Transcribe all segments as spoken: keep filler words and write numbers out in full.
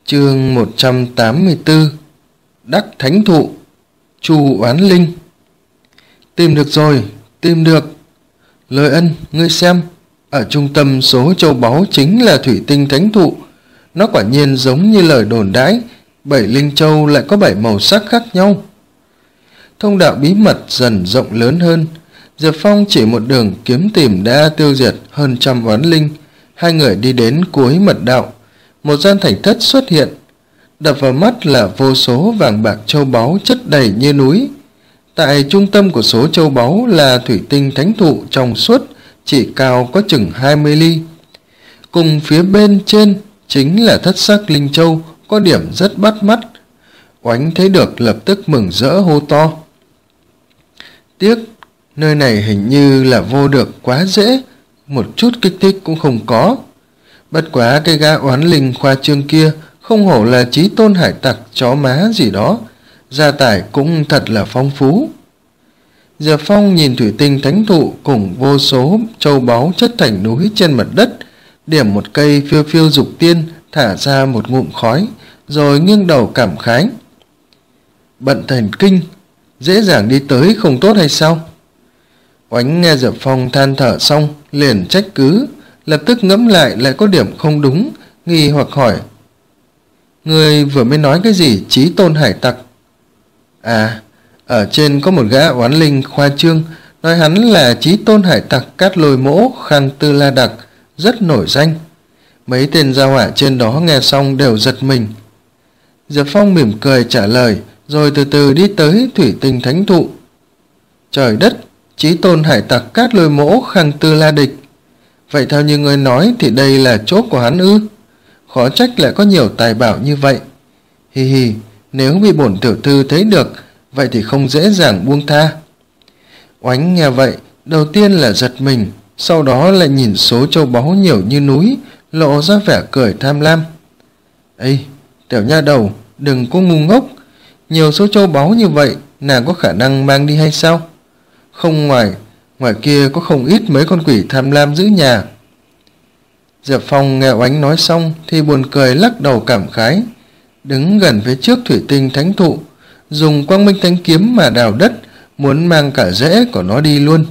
Chương một trăm tám mươi tư. Đắc Thánh Thụ. Chu Oán Linh. Tìm được rồi, tìm được. Lôi Ân, ngươi xem, ở trung tâm số châu báu chính là thủy tinh thánh thụ. Nó quả nhiên giống như lời đồn đãi, bảy linh châu lại có bảy màu sắc khác nhau. Thông đạo bí mật dần rộng lớn hơn. Diệp Phong chỉ một đường kiếm tìm đã tiêu diệt hơn trăm oán linh. Hai người đi đến cuối mật đạo, một gian thành thất xuất hiện. Đập vào mắt là vô số vàng bạc châu báu chất đầy như núi. Tại trung tâm của số châu báu là thủy tinh thánh thụ trong suốt, chỉ cao có chừng hai mươi ly. Cùng phía bên trên chính là thất sắc linh châu, có điểm rất bắt mắt. Oánh thấy được lập tức mừng rỡ hô to. Tiếc, nơi này hình như là vô được quá dễ, một chút kích thích cũng không có. Bất quá cái gã oán linh khoa trương kia không hổ là chí tôn hải tặc chó má gì đó, gia tài cũng thật là phong phú. Diệp Phong nhìn thủy tinh thánh thụ cùng vô số châu báu chất thành núi trên mặt đất, điểm một cây phiêu phiêu dục tiên, thả ra một ngụm khói, rồi nghiêng đầu cảm khái. Bận thần kinh, dễ dàng đi tới không tốt hay sao? Oánh nghe Diệp Phong than thở xong, liền trách cứ, lập tức ngẫm lại lại có điểm không đúng, nghi hoặc hỏi. Người vừa mới nói cái gì chí tôn hải tặc? À, ở trên có một gã oán linh khoa trương, nói hắn là chí tôn hải tặc Cát Lôi Mỗ Khang Tư La Đặc, rất nổi danh. Mấy tên gia hỏa trên đó nghe xong đều giật mình. Diệp Phong mỉm cười trả lời, rồi từ từ đi tới thủy tinh thánh thụ. Trời đất, chí tôn hải tặc Cát Lôi Mỗ Khang Tư La Địch. Vậy theo như người nói thì đây là chốt của hắn ư? Khó trách lại có nhiều tài bảo như vậy. Hi hi, nếu bị bổn tiểu thư thấy được, vậy thì không dễ dàng buông tha. Oánh nghe vậy, đầu tiên là giật mình, sau đó lại nhìn số châu báu nhiều như núi, lộ ra vẻ cười tham lam. Ây, tiểu nha đầu, đừng có ngu ngốc, nhiều số châu báu như vậy, nàng có khả năng mang đi hay sao? Không ngoài, ngoài kia có không ít mấy con quỷ tham lam giữ nhà. Diệp Phong nghe Oánh nói xong thì buồn cười lắc đầu cảm khái, đứng gần phía trước thủy tinh thánh thụ, dùng quang minh thánh kiếm mà đào đất, muốn mang cả rễ của nó đi luôn.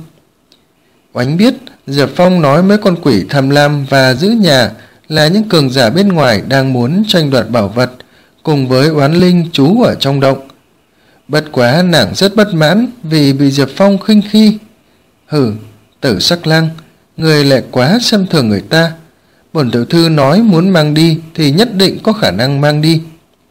Oánh biết Diệp Phong nói mấy con quỷ tham lam và giữ nhà là những cường giả bên ngoài đang muốn tranh đoạt bảo vật, cùng với oán linh trú ở trong động. Bất quá nàng rất bất mãn vì bị Diệp Phong khinh khi. Hừ, Tử Sắc Lang, người lại quá xem thường người ta. Bổn tiểu thư nói muốn mang đi thì nhất định có khả năng mang đi.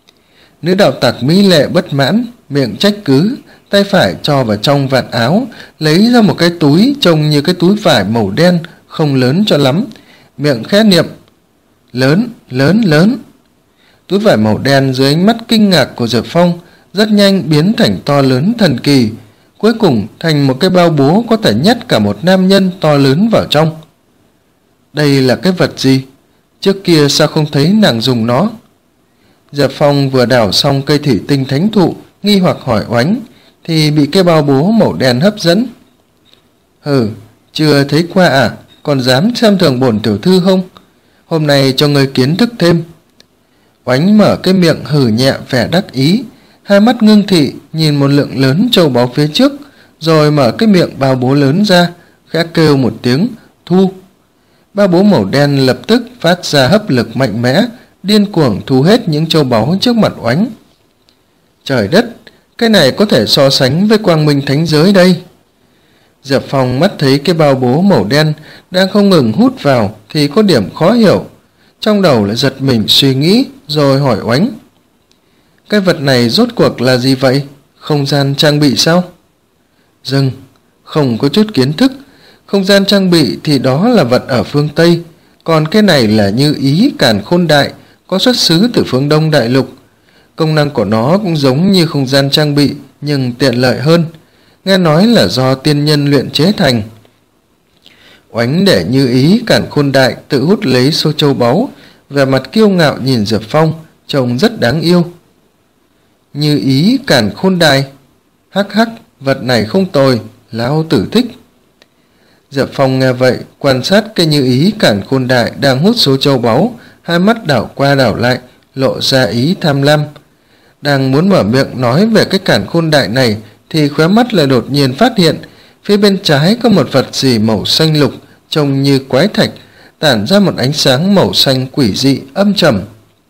Nữ đạo tặc mỹ lệ bất mãn, miệng trách cứ, tay phải cho vào trong vạt áo, lấy ra một cái túi trông như cái túi vải màu đen, không lớn cho lắm, miệng khẽ niệm. Lớn, lớn, lớn. Túi vải màu đen dưới ánh mắt kinh ngạc của Diệp Phong rất nhanh biến thành to lớn thần kỳ, cuối cùng thành một cái bao bố có thể nhét cả một nam nhân to lớn vào trong. Đây là cái vật gì? Trước kia sao không thấy nàng dùng nó? Diệp Phong vừa đào xong cây thủy tinh thánh thụ, nghi hoặc hỏi Oánh, thì bị cái bao bố màu đen hấp dẫn. Hừ, chưa thấy qua à? Còn dám xem thường bổn tiểu thư không? Hôm nay cho người kiến thức thêm. Oánh mở cái miệng hừ nhẹ vẻ đắc ý, hai mắt ngưng thị nhìn một lượng lớn châu báu phía trước, rồi mở cái miệng bao bố lớn ra, khẽ kêu một tiếng thu. Bao bố màu đen lập tức phát ra hấp lực mạnh mẽ, điên cuồng thu hết những châu báu trước mặt Oánh. Trời đất, cái này có thể so sánh với quang minh thánh giới đây. Diệp Phong mắt thấy cái bao bố màu đen đang không ngừng hút vào thì có điểm khó hiểu, trong đầu lại giật mình suy nghĩ, rồi hỏi Oánh. Cái vật này rốt cuộc là gì vậy? Không gian trang bị sao? Dừng, không có chút kiến thức. Không gian trang bị thì đó là vật ở phương Tây, còn cái này là Như Ý Càn Khôn Đại, có xuất xứ từ phương Đông Đại Lục. Công năng của nó cũng giống như không gian trang bị, nhưng tiện lợi hơn. Nghe nói là do tiên nhân luyện chế thành. Oánh để Như Ý Càn Khôn Đại tự hút lấy số châu báu, vẻ mặt kiêu ngạo nhìn Diệp Phong, trông rất đáng yêu. Như Ý Càn Khôn Đại, hắc hắc, vật này không tồi, lão tử thích. Diệp Phong nghe vậy, quan sát cái Như Ý Càn Khôn Đại đang hút số châu báu, hai mắt đảo qua đảo lại, lộ ra ý tham lam. Đang muốn mở miệng nói về cái cản khôn đại này thì khóe mắt lại đột nhiên phát hiện phía bên trái có một vật gì màu xanh lục trông như quái thạch, tản ra một ánh sáng màu xanh quỷ dị âm trầm.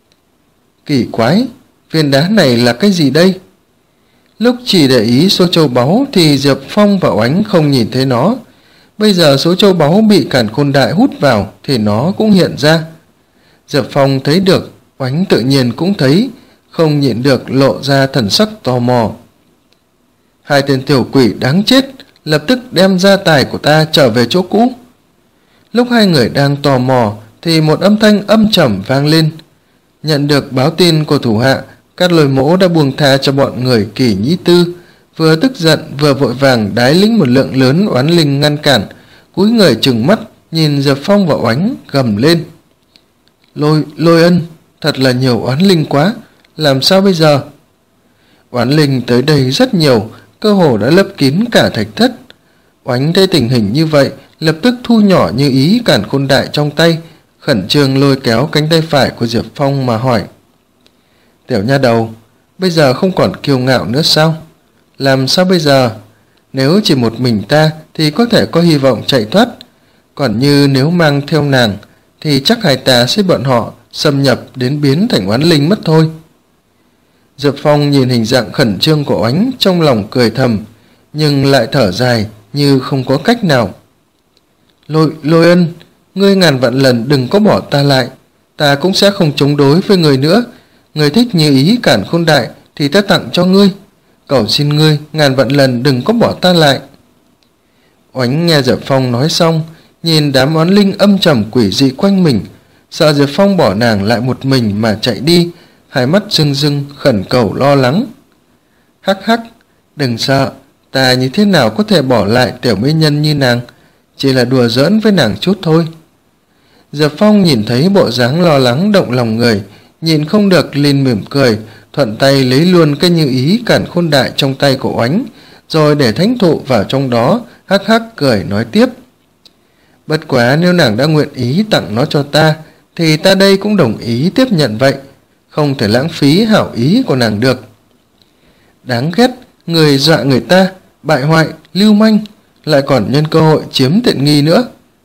Kỳ quái, viên đá này là cái gì đây? Lúc chỉ để ý số châu báu thì Diệp Phong và Oánh không nhìn thấy nó. Bây giờ số châu báu bị càn khôn đại hút vào thì nó cũng hiện ra. Diệp Phong thấy được, Oánh tự nhiên cũng thấy, không nhịn được lộ ra thần sắc tò mò. Hai tên tiểu quỷ đáng chết, lập tức đem gia tài của ta trở về chỗ cũ. Lúc hai người đang tò mò thì một âm thanh âm trầm vang lên. Nhận được báo tin của thủ hạ, Cát Lôi Mỗ đã buông tha cho bọn người Kỳ Nhĩ Tư, vừa tức giận vừa vội vàng đái lĩnh một lượng lớn oán linh ngăn cản, cúi người trừng mắt nhìn Diệp Phong và Oánh gầm lên. Lôi, Lôi Ân, thật là nhiều oán linh quá, làm sao bây giờ? Oán linh tới đây rất nhiều, cơ hồ đã lấp kín cả thạch thất. Oánh thấy tình hình như vậy, lập tức thu nhỏ như ý càn khôn đại trong tay, khẩn trương lôi kéo cánh tay phải của Diệp Phong mà hỏi. Tiểu nha đầu, bây giờ không còn kiêu ngạo nữa sao? Làm sao bây giờ? Nếu chỉ một mình ta thì có thể có hy vọng chạy thoát, còn như nếu mang theo nàng thì chắc hai ta sẽ bọn họ xâm nhập đến biến thành oán linh mất thôi. Diệp Phong nhìn hình dạng khẩn trương của Oánh, trong lòng cười thầm, nhưng lại thở dài như không có cách nào. Lôi, Lôi Ân, ngươi ngàn vạn lần đừng có bỏ ta lại, ta cũng sẽ không chống đối với người nữa. Người thích như ý cản khôn đại thì ta tặng cho ngươi, cầu xin ngươi ngàn vạn lần đừng có bỏ ta lại. Oánh nghe Diệp Phong nói xong, nhìn đám oán linh âm trầm quỷ dị quanh mình, sợ Diệp Phong bỏ nàng lại một mình mà chạy đi, hai mắt rưng rưng khẩn cầu lo lắng. Hắc hắc, đừng sợ, ta như thế nào có thể bỏ lại tiểu mỹ nhân như nàng, chỉ là đùa giỡn với nàng chút thôi. Diệp Phong nhìn thấy bộ dáng lo lắng động lòng người, nhìn không được liền mỉm cười, thuận tay lấy luôn cái như ý cản khôn đại trong tay của Oánh, rồi để thánh thụ vào trong đó, hắc hắc cười nói tiếp. Bất quá nếu nàng đã nguyện ý tặng nó cho ta, thì ta đây cũng đồng ý tiếp nhận vậy, không thể lãng phí hảo ý của nàng được. Đáng ghét, người dọa người ta, bại hoại, lưu manh, lại còn nhân cơ hội chiếm tiện nghi nữa.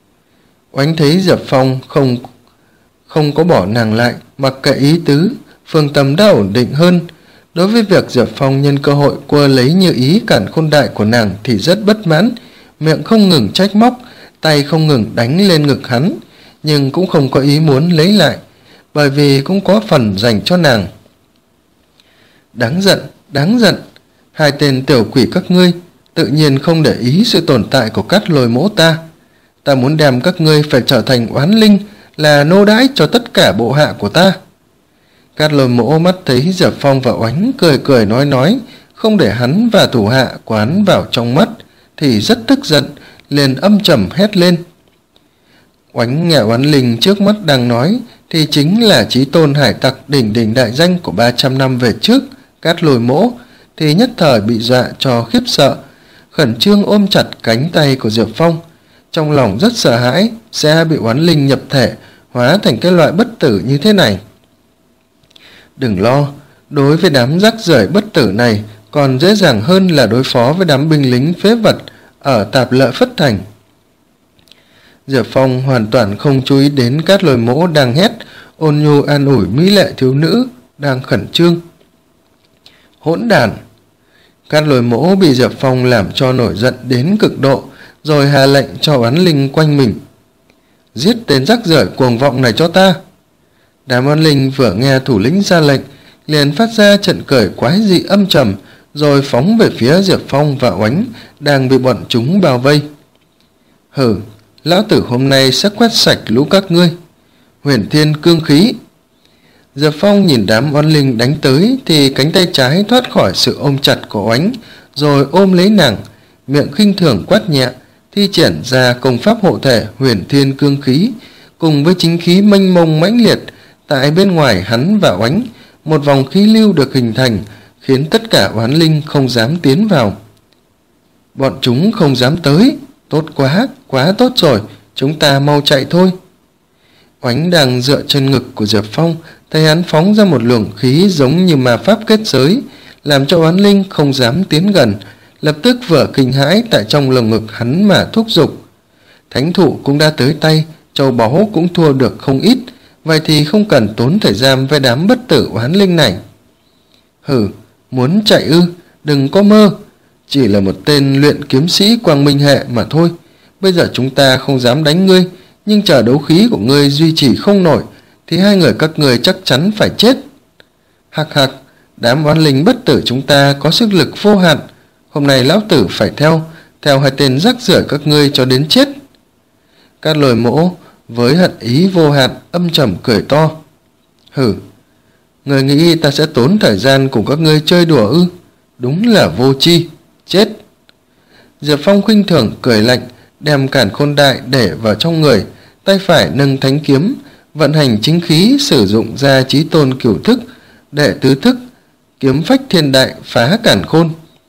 Oánh thấy Diệp Phong không không có bỏ nàng lại, mặc kệ ý tứ, phương tâm đã ổn định hơn. Đối với việc Diệp Phong nhân cơ hội quơ lấy như ý cản khôn đại của nàng thì rất bất mãn, miệng không ngừng trách móc, tay không ngừng đánh lên ngực hắn, nhưng cũng không có ý muốn lấy lại, bởi vì cũng có phần dành cho nàng. Đáng giận, đáng giận, hai tên tiểu quỷ các ngươi tự nhiên không để ý sự tồn tại của Cát Lôi Mỗ ta. Ta muốn đem các ngươi phải trở thành oán linh, là nô đãi cho tất cả bộ hạ của ta. Cát Lôi Mỗ mắt thấy Diệp Phong và Oánh cười cười nói nói, không để hắn và thủ hạ quán vào trong mắt, thì rất tức giận, liền âm trầm hét lên. Oánh nghe oán linh trước mắt đang nói thì chính là chí tôn hải tặc đỉnh đỉnh đại danh của ba trăm năm về trước, Cát Lôi Mỗ, thì nhất thời bị dọa cho khiếp sợ, khẩn trương ôm chặt cánh tay của Diệp Phong, trong lòng rất sợ hãi sẽ bị oán linh nhập thể, hóa thành cái loại bất tử như thế này. Đừng lo, đối với đám rác rưởi bất tử này còn dễ dàng hơn là đối phó với đám binh lính phế vật ở Tạp Lợi Phất Thành. Diệp Phong hoàn toàn không chú ý đến Cát Lôi Mỗ đang hét, ôn nhu an ủi mỹ lệ thiếu nữ đang khẩn trương. Hỗn đàn! Cát Lôi Mỗ bị Diệp Phong làm cho nổi giận đến cực độ, rồi hạ lệnh cho oán linh quanh mình. Giết tên rác rưởi cuồng vọng này cho ta! Đám oán linh vừa nghe thủ lĩnh ra lệnh, liền phát ra trận cười quái dị âm trầm, rồi phóng về phía Diệp Phong và Oánh đang bị bọn chúng bao vây. Hừ, lão tử hôm nay sẽ quét sạch lũ các ngươi. Huyền Thiên Cương Khí! Diệp Phong nhìn đám oán linh đánh tới thì cánh tay trái thoát khỏi sự ôm chặt của Oánh, rồi ôm lấy nàng, miệng khinh thường quát nhẹ, thi triển ra công pháp hộ thể Huyền Thiên Cương Khí, cùng với chính khí mênh mông mãnh liệt. Tại bên ngoài hắn và Oánh, một vòng khí lưu được hình thành, khiến tất cả oán linh không dám tiến vào. Bọn chúng không dám tới, tốt quá, quá tốt rồi, chúng ta mau chạy thôi. Oánh đang dựa trên ngực của Diệp Phong, thấy hắn phóng ra một luồng khí giống như ma pháp kết giới, làm cho oán linh không dám tiến gần, lập tức vỡ kinh hãi tại trong lồng ngực hắn mà thúc giục. Thánh thụ cũng đã tới tay, châu báu cũng thua được không ít, vậy thì không cần tốn thời gian với đám bất tử oán linh này. Hừ, muốn chạy ư? Đừng có mơ, chỉ là một tên luyện kiếm sĩ quang minh hệ mà thôi. Bây giờ chúng ta không dám đánh ngươi, nhưng chờ đấu khí của ngươi duy trì không nổi thì hai người các ngươi chắc chắn phải chết. Hạc hạc, đám oán linh bất tử chúng ta có sức lực vô hạn, hôm nay lão tử phải theo theo hai tên rác rưởi các ngươi cho đến chết. Cát Lôi Mỗ với hận ý vô hạn âm trầm cười to. Hừ, người nghĩ ta sẽ tốn thời gian cùng các ngươi chơi đùa ư? Đúng là vô tri, chết. Diệp Phong khinh thường cười lạnh, đem Càn Khôn Đại để vào trong người, tay phải nâng thánh kiếm, vận hành chính khí sử dụng ra chí tôn cửu thức, đệ tứ thức, kiếm phách thiên đại phá càn khôn.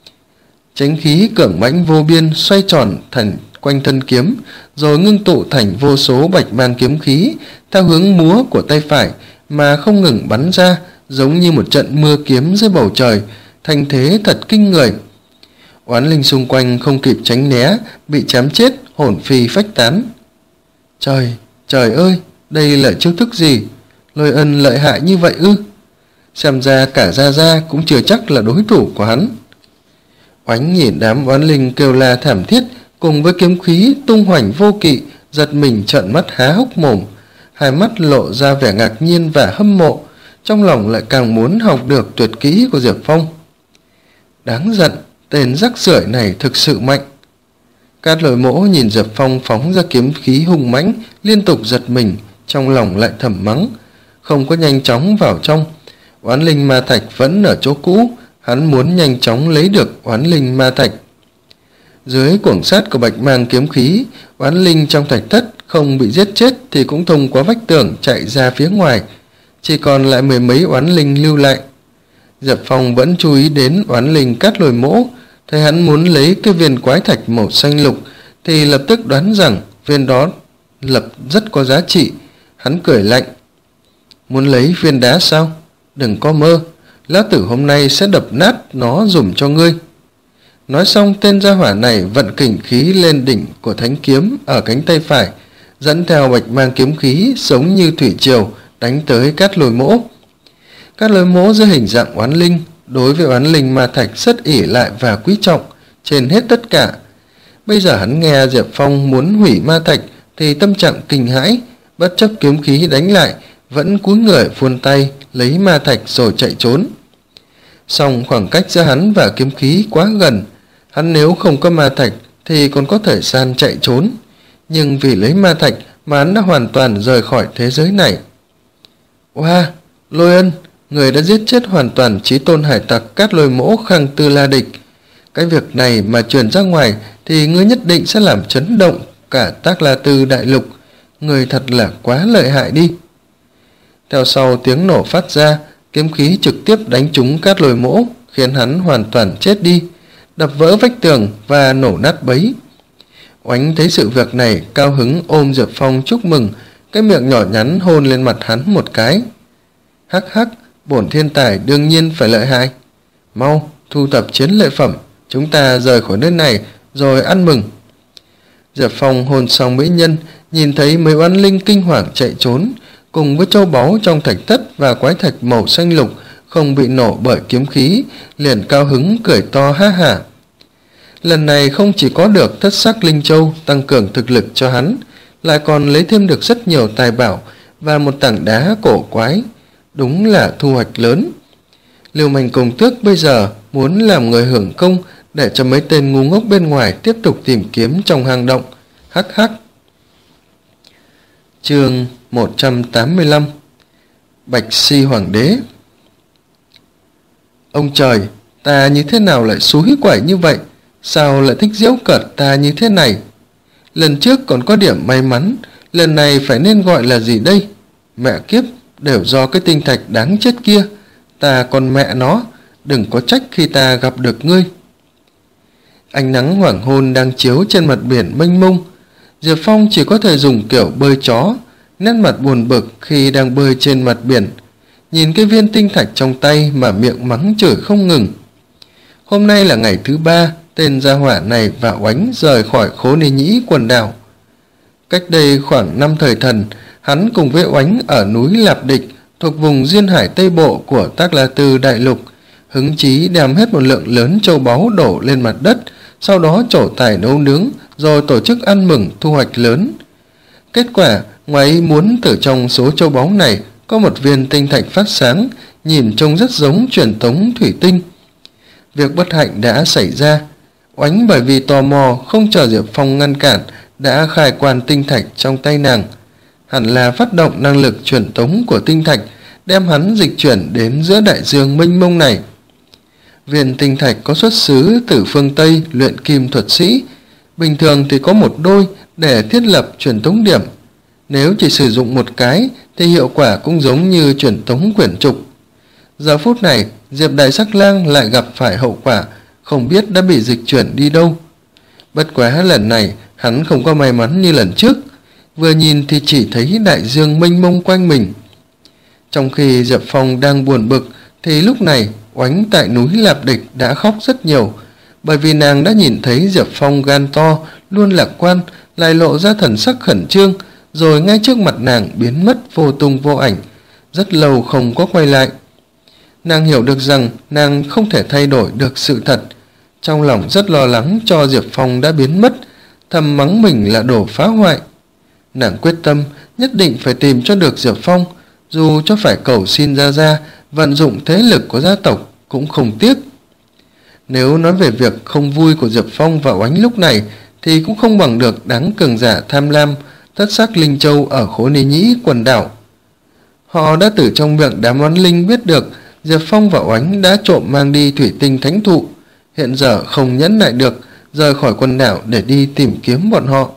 Chánh khí cường mãnh vô biên xoay tròn thành quanh thân kiếm, rồi ngưng tụ thành vô số bạch mang kiếm khí theo hướng múa của tay phải mà không ngừng bắn ra, giống như một trận mưa kiếm dưới bầu trời, thành thế thật kinh người. Oán linh xung quanh không kịp tránh né, bị chém chết, hồn phi phách tán. Trời, trời ơi, đây là chiêu thức gì? Lôi Ân lợi hại như vậy ư? Xem ra cả Gia Gia cũng chưa chắc là đối thủ của hắn. Oánh nhìn đám oán linh kêu la thảm thiết cùng với kiếm khí tung hoành vô kỵ, giật mình trợn mắt há hốc mồm, hai mắt lộ ra vẻ ngạc nhiên và hâm mộ, trong lòng lại càng muốn học được tuyệt kỹ của Diệp Phong. Đáng giận, tên rắc rưởi này thực sự mạnh. Cát Lôi Mỗ nhìn Diệp Phong phóng ra kiếm khí hung mãnh, liên tục giật mình, trong lòng lại thầm mắng, không có nhanh chóng vào trong. Oán linh ma thạch vẫn ở chỗ cũ, hắn muốn nhanh chóng lấy được oán linh ma thạch. Dưới cuồng sát của bạch mang kiếm khí, oán linh trong thạch thất không bị giết chết thì cũng thông qua vách tường chạy ra phía ngoài, chỉ còn lại mười mấy oán linh lưu lại. Diệp Phong vẫn chú ý đến oán linh Cát Lôi Mỗ, thấy hắn muốn lấy cái viên quái thạch màu xanh lục thì lập tức đoán rằng viên đó lập rất có giá trị. Hắn cười lạnh, muốn lấy viên đá sao? Đừng có mơ, lão tử hôm nay sẽ đập nát nó dùng cho ngươi. Nói xong, tên gia hỏa này vận kình khí lên đỉnh của thánh kiếm ở cánh tay phải, dẫn theo bạch mang kiếm khí giống như thủy triều đánh tới Cát Lôi Mỗ. Cát Lôi Mỗ dưới hình dạng oán linh, đối với oán linh ma thạch rất ỷ lại và quý trọng trên hết tất cả. Bây giờ hắn nghe Diệp Phong muốn hủy ma thạch thì tâm trạng kinh hãi, bất chấp kiếm khí đánh lại, vẫn cúi người vươn tay lấy ma thạch rồi chạy trốn. Song khoảng cách giữa hắn và kiếm khí quá gần, hắn nếu không có ma thạch thì còn có thể gian chạy trốn, nhưng vì lấy ma thạch mà hắn đã hoàn toàn rời khỏi thế giới này. Wow, Lôi Ân, người đã giết chết hoàn toàn chí tôn hải tặc Cát Lôi Mỗ Khang Tư La Địch. Cái việc này mà truyền ra ngoài thì ngươi nhất định sẽ làm chấn động cả Tác La Tư đại lục. Người thật là quá lợi hại đi. Theo sau tiếng nổ phát ra, kiếm khí trực tiếp đánh trúng Cát Lôi Mỗ, khiến hắn hoàn toàn chết đi, đập vỡ vách tường và nổ nát bấy. Oánh thấy sự việc này, cao hứng ôm Diệp Phong chúc mừng, cái miệng nhỏ nhắn hôn lên mặt hắn một cái. Hắc hắc, bổn thiên tài đương nhiên phải lợi hại. Mau, thu thập chiến lợi phẩm, chúng ta rời khỏi nơi này rồi ăn mừng. Diệp Phong hôn xong mỹ nhân, nhìn thấy mấy oán linh kinh hoàng chạy trốn, cùng với châu báu trong thạch thất và quái thạch màu xanh lục không bị nổ bởi kiếm khí, liền cao hứng cười to ha hả. Lần này không chỉ có được thất sắc linh châu tăng cường thực lực cho hắn, lại còn lấy thêm được rất nhiều tài bảo và một tảng đá cổ quái, đúng là thu hoạch lớn. Lưu Manh Công Tước bây giờ muốn làm người hưởng công để cho mấy tên ngu ngốc bên ngoài tiếp tục tìm kiếm trong hang động. Hắc hắc. Chương một trăm tám mươi lăm. Bạch Si Hoàng Đế. Ông trời, ta như thế nào lại xúi quẩy như vậy? Sao lại thích giễu cợt ta như thế này? Lần trước còn có điểm may mắn, lần này phải nên gọi là gì đây? Mẹ kiếp, đều do cái tinh thạch đáng chết kia. Ta còn mẹ nó, đừng có trách khi ta gặp được ngươi. Ánh nắng hoàng hôn đang chiếu trên mặt biển mênh mông. Diệp Phong chỉ có thể dùng kiểu bơi chó, nét mặt buồn bực khi đang bơi trên mặt biển. nhìn cái viên tinh thạch trong tay mà miệng mắng chửi không ngừng. Hôm nay là ngày thứ ba tên gia hỏa này và Oánh rời khỏi Khố Ni Nhĩ quần đảo. Cách đây khoảng năm thời thần, hắn cùng với Oánh ở núi Lạp Địch thuộc vùng duyên hải Tây Bộ của Tác La Tư Đại Lục, hứng chí đem hết một lượng lớn châu báu đổ lên mặt đất, sau đó trổ tài nấu nướng, rồi tổ chức ăn mừng thu hoạch lớn. Kết quả, ngoài ý muốn từ trong số châu báu này có một viên tinh thạch phát sáng, nhìn trông rất giống truyền tống thủy tinh. Việc bất hạnh đã xảy ra. Oánh bởi vì tò mò không chờ Diệp Phong ngăn cản đã khai quan tinh thạch trong tay nàng. Hẳn là phát động năng lực truyền tống của tinh thạch, đem hắn dịch chuyển đến giữa đại dương mênh mông này. Viên tinh thạch có xuất xứ từ phương Tây luyện kim thuật sĩ, bình thường thì có một đôi để thiết lập truyền tống điểm. Nếu chỉ sử dụng một cái thì hiệu quả cũng giống như truyền tống quyển trục. Giờ phút này, Diệp Đại Sắc Lang lại gặp phải hậu quả, không biết đã bị dịch chuyển đi đâu. Bất quá lần này, hắn không có may mắn như lần trước, vừa nhìn thì chỉ thấy đại dương mênh mông quanh mình. Trong khi Diệp Phong đang buồn bực, thì lúc này Oánh tại núi Lạp Địch đã khóc rất nhiều, bởi vì nàng đã nhìn thấy Diệp Phong gan to, luôn lạc quan, lại lộ ra thần sắc khẩn trương, rồi ngay trước mặt nàng biến mất vô tung vô ảnh, rất lâu không có quay lại. Nàng hiểu được rằng nàng không thể thay đổi được sự thật, trong lòng rất lo lắng cho Diệp Phong đã biến mất, thầm mắng mình là đồ phá hoại. Nàng quyết tâm nhất định phải tìm cho được Diệp Phong, dù cho phải cầu xin Gia Gia vận dụng thế lực của gia tộc cũng không tiếc. Nếu nói về việc không vui của Diệp Phong và Oánh lúc này thì cũng không bằng được đám cường giả tham lam thất sắc linh châu ở Khố Ni Nhĩ quần đảo. Họ đã từ trong miệng đám oán linh biết được Diệp Phong và Oánh đã trộm mang đi thủy tinh thánh thụ, hiện giờ không nhẫn nại được rời khỏi quần đảo để đi tìm kiếm bọn họ.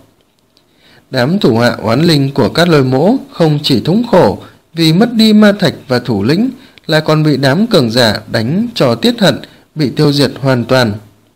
Đám thủ hạ oán linh của Cát Lôi Mỗ không chỉ thống khổ vì mất đi ma thạch và thủ lĩnh, lại còn bị đám cường giả đánh cho tiết hận, bị tiêu diệt hoàn toàn.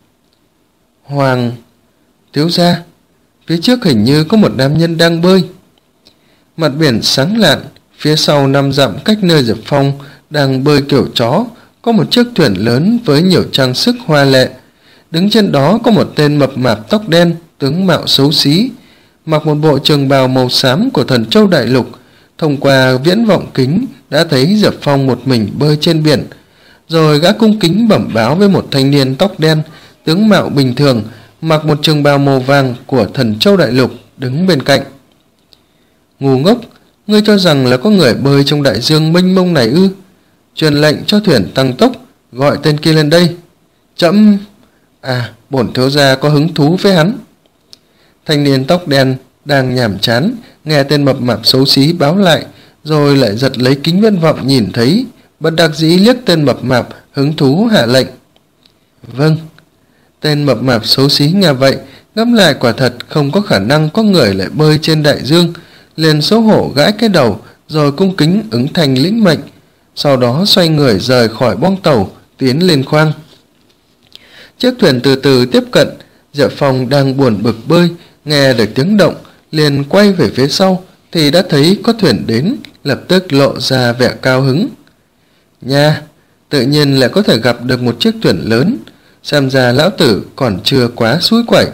Hoàng thiếu gia, phía trước hình như có một nam nhân đang bơi. Mặt biển sáng lạn, phía sau năm dặm cách nơi Diệp Phong đang bơi kiểu chó, có một chiếc thuyền lớn với nhiều trang sức hoa lệ. Đứng trên đó có một tên mập mạp tóc đen, tướng mạo xấu xí, mặc một bộ trường bào màu xám của Thần Châu Đại Lục. Thông qua viễn vọng kính đã thấy Diệp Phong một mình bơi trên biển, rồi gã cung kính bẩm báo với một thanh niên tóc đen, tướng mạo bình thường, mặc một trường bào màu vàng của Thần Châu Đại Lục đứng bên cạnh. Ngu ngốc, ngươi cho rằng là có người bơi trong đại dương mênh mông này ư? Truyền lệnh cho thuyền tăng tốc, gọi tên kia lên đây. Chậm. À, bổn thiếu gia có hứng thú với hắn. Thanh niên tóc đen đang nhàm chán nghe tên mập mạp xấu xí báo lại, rồi lại giật lấy kính viễn vọng nhìn thấy, bất đắc dĩ liếc tên mập mạp, hứng thú hạ lệnh. Vâng. Tên mập mạp xấu xí nghe vậy, ngẫm lại quả thật không có khả năng có người lại bơi trên đại dương, liền xấu hổ gãi cái đầu, rồi cung kính ứng thành lĩnh mệnh, sau đó xoay người rời khỏi bong tàu, tiến lên khoang. Chiếc thuyền từ từ tiếp cận, Diệp Phong đang buồn bực bơi, nghe được tiếng động, liền quay về phía sau, thì đã thấy có thuyền đến, lập tức lộ ra vẻ cao hứng. Nha, tự nhiên lại có thể gặp được một chiếc thuyền lớn, xem ra lão tử còn chưa quá xúi quẩy.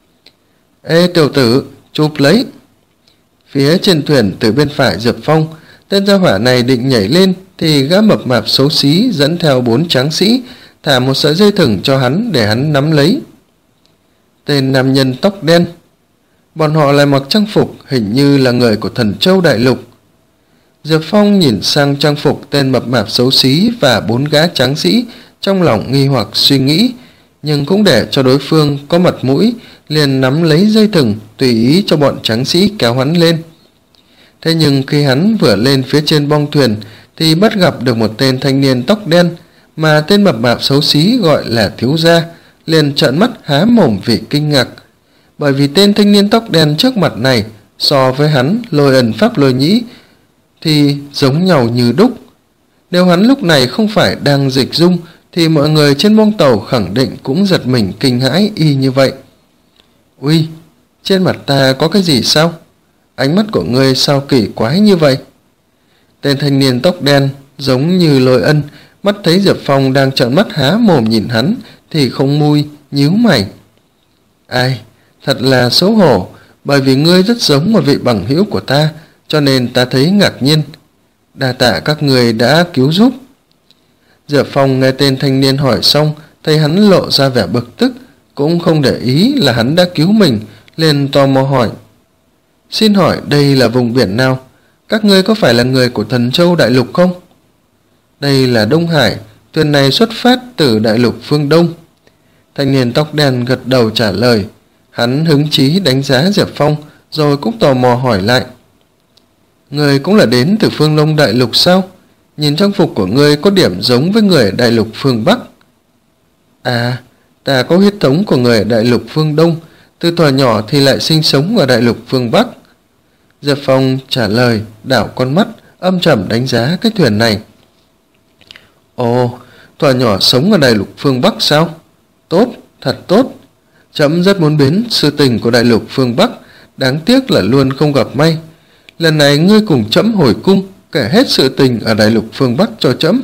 Ê tiểu tử, chụp lấy. Phía trên thuyền từ bên phải Diệp Phong, tên gia hỏa này định nhảy lên thì gã mập mạp xấu xí dẫn theo bốn tráng sĩ thả một sợi dây thừng cho hắn để hắn nắm lấy. Tên nam nhân tóc đen, bọn họ lại mặc trang phục hình như là người của Thần Châu Đại Lục. Diệp Phong nhìn sang trang phục tên mập mạp xấu xí và bốn gã tráng sĩ, trong lòng nghi hoặc suy nghĩ, nhưng cũng để cho đối phương có mặt mũi, liền nắm lấy dây thừng tùy ý cho bọn tráng sĩ kéo hắn lên. Thế nhưng khi hắn vừa lên phía trên bong thuyền thì bắt gặp được một tên thanh niên tóc đen mà tên mập mạp xấu xí gọi là thiếu gia, liền trợn mắt há mồm vì kinh ngạc, bởi vì tên thanh niên tóc đen trước mặt này so với hắn Lôi Ẩn Pháp Lôi Nhĩ thì giống nhau như đúc. Nếu hắn lúc này không phải đang dịch dung thì mọi người trên bong tàu khẳng định cũng giật mình kinh hãi y như vậy. Ui, trên mặt ta có cái gì sao? Ánh mắt của ngươi sao kỳ quái như vậy? Tên thanh niên tóc đen giống như Lôi Ân, mắt thấy Diệp Phong đang trợn mắt há mồm nhìn hắn thì không mui, nhíu mày. Ai, thật là xấu hổ, bởi vì ngươi rất giống một vị bằng hữu của ta, cho nên ta thấy ngạc nhiên. Đa tạ các người đã cứu giúp. Diệp Phong nghe tên thanh niên hỏi xong, thấy hắn lộ ra vẻ bực tức, cũng không để ý là hắn đã cứu mình, liền tò mò hỏi. Xin hỏi đây là vùng biển nào? Các ngươi có phải là người của Thần Châu Đại Lục không? Đây là Đông Hải, thuyền này xuất phát từ Đại Lục phương Đông. Thanh niên tóc đen gật đầu trả lời. Hắn hứng chí đánh giá Diệp Phong, rồi cũng tò mò hỏi lại. Người cũng là đến từ phương Đông Đại Lục sao? Nhìn trang phục của ngươi có điểm giống với người ở Đại Lục phương Bắc. À, ta có huyết thống của người ở Đại Lục phương Đông, từ thuở nhỏ thì lại sinh sống ở Đại Lục phương Bắc. Diệp Phong trả lời, đảo con mắt, âm trầm đánh giá cái thuyền này. Ồ, thuở nhỏ sống ở Đại Lục phương Bắc sao? Tốt, thật tốt. Trẫm rất muốn biến sư tình của Đại Lục phương Bắc, đáng tiếc là luôn không gặp may. Lần này ngươi cùng trẫm hồi cung, kể hết sự tình ở Đại Lục phương Bắc cho trẫm.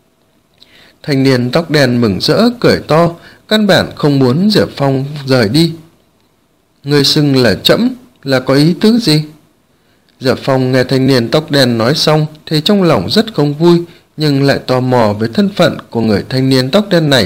Thanh niên tóc đen mừng rỡ cười to, căn bản không muốn Diệp Phong rời đi. Ngươi xưng là trẫm là có ý tứ gì? Diệp Phong nghe thanh niên tóc đen nói xong thì trong lòng rất không vui, nhưng lại tò mò về thân phận của người thanh niên tóc đen này.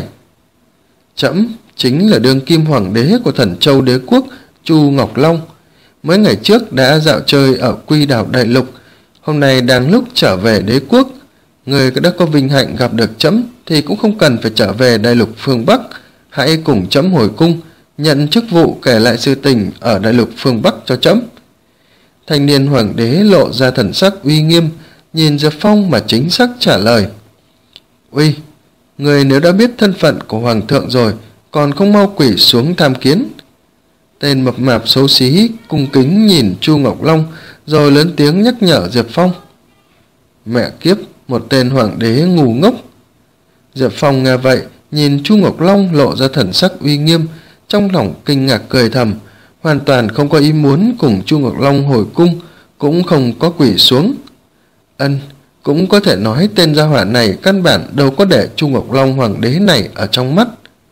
Trẫm chính là đương kim hoàng đế của Thần Châu Đế quốc Chu Ngọc Long. Mấy ngày trước đã dạo chơi ở Quy Đảo Đại Lục, hôm nay đang lúc trở về đế quốc. Người đã có vinh hạnh gặp được trẫm thì cũng không cần phải trở về Đại Lục phương Bắc, hãy cùng trẫm hồi cung, nhận chức vụ kể lại sự tình ở Đại Lục phương Bắc cho trẫm. Thanh niên hoàng đế lộ ra thần sắc uy nghiêm, nhìn Diệp Phong mà chính xác trả lời. Uy, người nếu đã biết thân phận của hoàng thượng rồi, còn không mau quỳ xuống tham kiến. Tên mập mạp xấu xí cung kính nhìn Chu Ngọc Long, rồi lớn tiếng nhắc nhở Diệp Phong. Mẹ kiếp, một tên hoàng đế ngu ngốc. Diệp Phong nghe vậy, nhìn Chu Ngọc Long lộ ra thần sắc uy nghiêm, trong lòng kinh ngạc cười thầm, hoàn toàn không có ý muốn cùng Chu Ngọc Long hồi cung, cũng không có quỳ xuống. Ân, cũng có thể nói tên gia hỏa này căn bản đâu có để Chu Ngọc Long hoàng đế này ở trong mắt.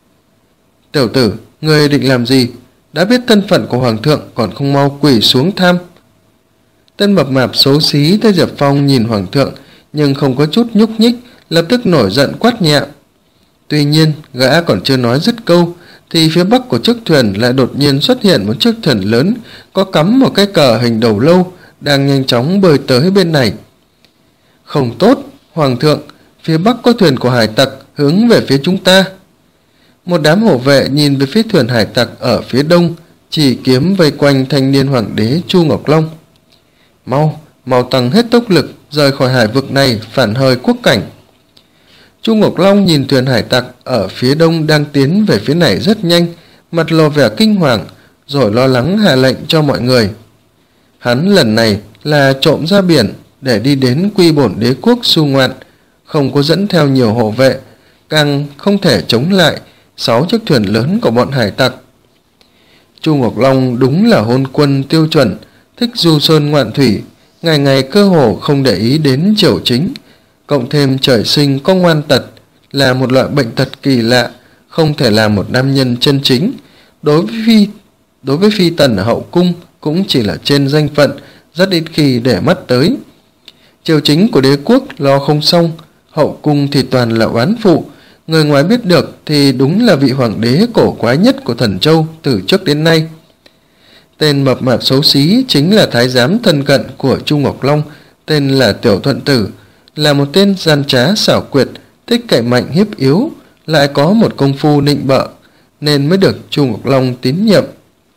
Tiểu tử, người định làm gì? Đã biết thân phận của hoàng thượng còn không mau quỳ xuống tham. Tên mập mạp xấu xí thấy Diệp Phong nhìn hoàng thượng nhưng không có chút nhúc nhích, lập tức nổi giận quát nhẹ. Tuy nhiên, gã còn chưa nói dứt câu thì phía bắc của chiếc thuyền lại đột nhiên xuất hiện một chiếc thuyền lớn có cắm một cái cờ hình đầu lâu đang nhanh chóng bơi tới bên này. Không tốt, hoàng thượng, phía bắc có thuyền của hải tặc hướng về phía chúng ta. Một đám hộ vệ nhìn về phía thuyền hải tặc ở phía đông, chỉ kiếm vây quanh thanh niên hoàng đế Chu Ngọc Long. Mau, mau tăng hết tốc lực rời khỏi hải vực này, phản hồi quốc cảnh. Chu Ngọc Long nhìn thuyền hải tặc ở phía đông đang tiến về phía này rất nhanh, mặt lộ vẻ kinh hoàng, rồi lo lắng hạ lệnh cho mọi người. Hắn lần này là trộm ra biển để đi đến Quy Bổn Đế quốc du ngoạn, không có dẫn theo nhiều hộ vệ, càng không thể chống lại sáu chiếc thuyền lớn của bọn hải tặc. Chu Ngọc Long đúng là hôn quân tiêu chuẩn, thích du sơn ngoạn thủy, ngày ngày cơ hồ không để ý đến triều chính, cộng thêm trời sinh có ngoan tật, là một loại bệnh tật kỳ lạ, không thể làm một nam nhân chân chính. Đối với phi đối với phi tần ở hậu cung cũng chỉ là trên danh phận, rất ít khi để mắt tới. Triều chính của đế quốc lo không xong, hậu cung thì toàn là oán phụ, người ngoài biết được thì đúng là vị hoàng đế cổ quái nhất của Thần Châu từ trước đến nay. Tên mập mạp xấu xí chính là thái giám thân cận của Chu Ngọc Long, tên là Tiểu Thuận Tử, là một tên gian trá xảo quyệt, thích cậy mạnh hiếp yếu, lại có một công phu nịnh bợ, nên mới được Chu Ngọc Long tín nhiệm.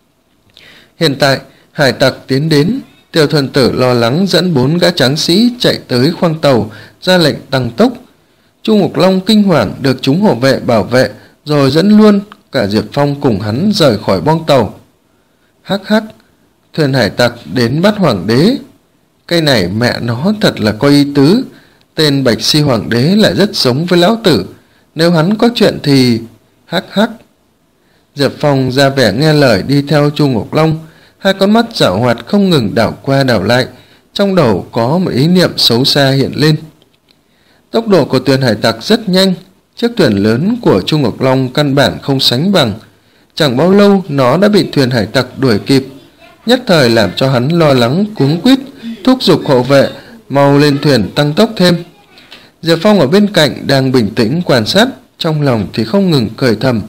Hiện tại, hải tặc tiến đến, Tiểu Thuận Tử lo lắng dẫn bốn gã tráng sĩ chạy tới khoang tàu, ra lệnh tăng tốc. Chu Ngọc Long kinh hoàng được chúng hộ vệ bảo vệ, rồi dẫn luôn cả Diệp Phong cùng hắn rời khỏi boong tàu. Hắc hắc, thuyền hải tặc đến bắt hoàng đế. Cái này mẹ nó thật là có ý tứ, tên Bạch Si hoàng đế lại rất giống với lão tử, nếu hắn có chuyện thì... Hắc hắc. Diệp Phong ra vẻ nghe lời đi theo Chu Ngọc Long, hai con mắt giảo hoạt không ngừng đảo qua đảo lại, trong đầu có một ý niệm xấu xa hiện lên. Tốc độ của thuyền hải tặc rất nhanh, chiếc thuyền lớn của Chu Ngọc Long căn bản không sánh bằng. Chẳng bao lâu nó đã bị thuyền hải tặc đuổi kịp, nhất thời làm cho hắn lo lắng cuống quýt, thúc giục hộ vệ mau lên thuyền tăng tốc thêm. Diệp Phong ở bên cạnh đang bình tĩnh quan sát, trong lòng thì không ngừng cười thầm.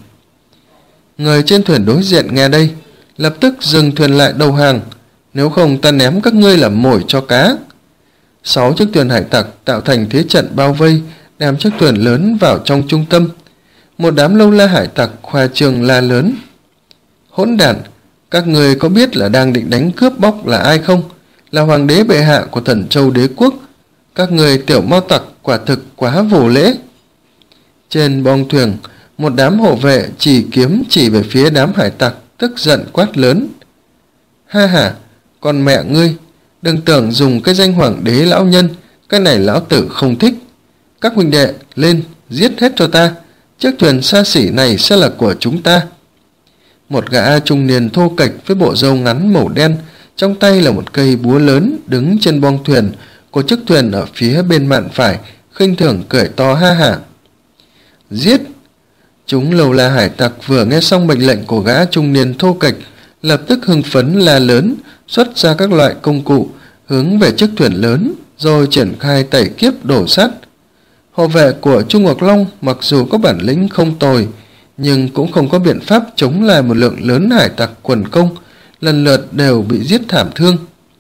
Người trên thuyền đối diện nghe đây, lập tức dừng thuyền lại đầu hàng, nếu không ta ném các ngươi làm mồi cho cá. Sáu chiếc thuyền hải tặc tạo thành thế trận bao vây, đem chiếc thuyền lớn vào trong trung tâm. Một đám lâu la hải tặc khoa trương la lớn. Hỗn đản, các người có biết là đang định đánh cướp bóc là ai không? Là hoàng đế bệ hạ của Thần Châu đế quốc. Các người tiểu mao tặc quả thực quá vô lễ. Trên bong thuyền, một đám hộ vệ chỉ kiếm chỉ về phía đám hải tặc, tức giận quát lớn. Ha ha, con mẹ ngươi, đừng tưởng dùng cái danh hoàng đế lão nhân, cái này lão tử không thích. Các huynh đệ, lên, giết hết cho ta, chiếc thuyền xa xỉ này sẽ là của chúng ta. Một gã trung niên thô kệch với bộ râu ngắn màu đen, trong tay là một cây búa lớn, đứng trên bong thuyền của chiếc thuyền ở phía bên mạn phải, khinh thường cười to ha hả. Giết! Chúng lâu la hải tặc vừa nghe xong mệnh lệnh của gã trung niên thô kệch, lập tức hưng phấn la lớn, xuất ra các loại công cụ, hướng về chiếc thuyền lớn, rồi triển khai tẩy kiếp đổ sát. Hộ vệ của Chu Ngọc Long mặc dù có bản lĩnh không tồi, nhưng cũng không có biện pháp chống lại một lượng lớn hải tặc quần công, lần lượt đều bị giết thảm thương.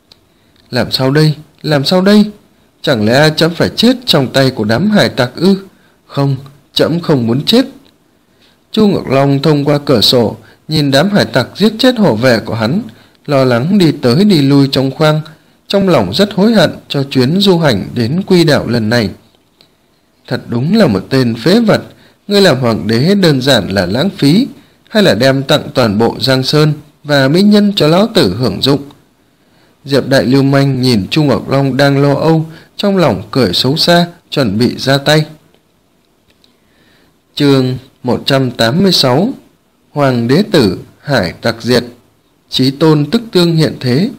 Làm sao đây? Làm sao đây? Chẳng lẽ trẫm phải chết trong tay của đám hải tặc ư? Không, trẫm không muốn chết. Chu Ngọc Long thông qua cửa sổ nhìn đám hải tặc giết chết hộ vệ của hắn, lo lắng đi tới đi lui trong khoang, trong lòng rất hối hận cho chuyến du hành đến Quy Đạo lần này. Thật đúng là một tên phế vật, ngươi làm hoàng đế đơn giản là lãng phí, hay là đem tặng toàn bộ Giang Sơn và mỹ nhân cho lão tử hưởng dụng. Diệp Đại Lưu Manh nhìn Chu Ngọc Long đang lo âu, trong lòng cười xấu xa, chuẩn bị ra tay. Chương một trăm tám mươi sáu Hoàng đế tử hải tặc diệt, chí tôn tức tương hiện thế.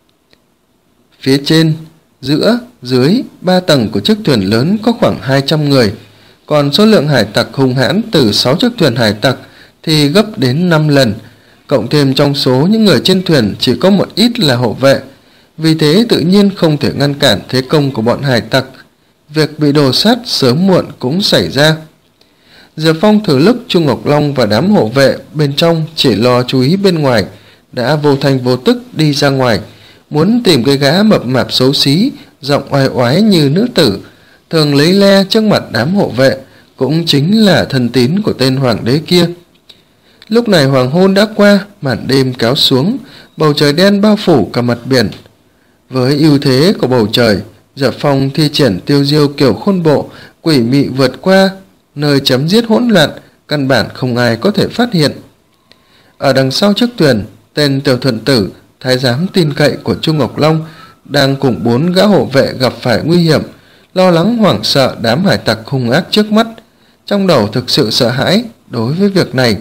Phía trên, giữa, dưới, ba tầng của chiếc thuyền lớn có khoảng hai trăm người, còn số lượng hải tặc hung hãn từ sáu chiếc thuyền hải tặc thì gấp đến năm lần, cộng thêm trong số những người trên thuyền chỉ có một ít là hộ vệ, vì thế tự nhiên không thể ngăn cản thế công của bọn hải tặc. Việc bị đồ sát sớm muộn cũng xảy ra. Diệp Phong thử lúc Chu Ngọc Long và đám hộ vệ bên trong chỉ lo chú ý bên ngoài, đã vô thành vô tức đi ra ngoài, muốn tìm cái gã mập mạp xấu xí, giọng oai oái như nữ tử, thường lấy le trước mặt đám hộ vệ, cũng chính là thân tín của tên hoàng đế kia. Lúc này hoàng hôn đã qua, màn đêm kéo xuống, bầu trời đen bao phủ cả mặt biển. Với ưu thế của bầu trời, Diệp Phong thi triển tiêu diêu kiểu khôn bộ, quỷ mị vượt qua, nơi chấm dứt hỗn loạn, căn bản không ai có thể phát hiện. Ở đằng sau chiếc thuyền, tên Tiểu Thuận Tử, thái giám tin cậy của Chu Ngọc Long, đang cùng bốn gã hộ vệ gặp phải nguy hiểm, lo lắng hoảng sợ đám hải tặc hung ác trước mắt, trong đầu thực sự sợ hãi đối với việc này.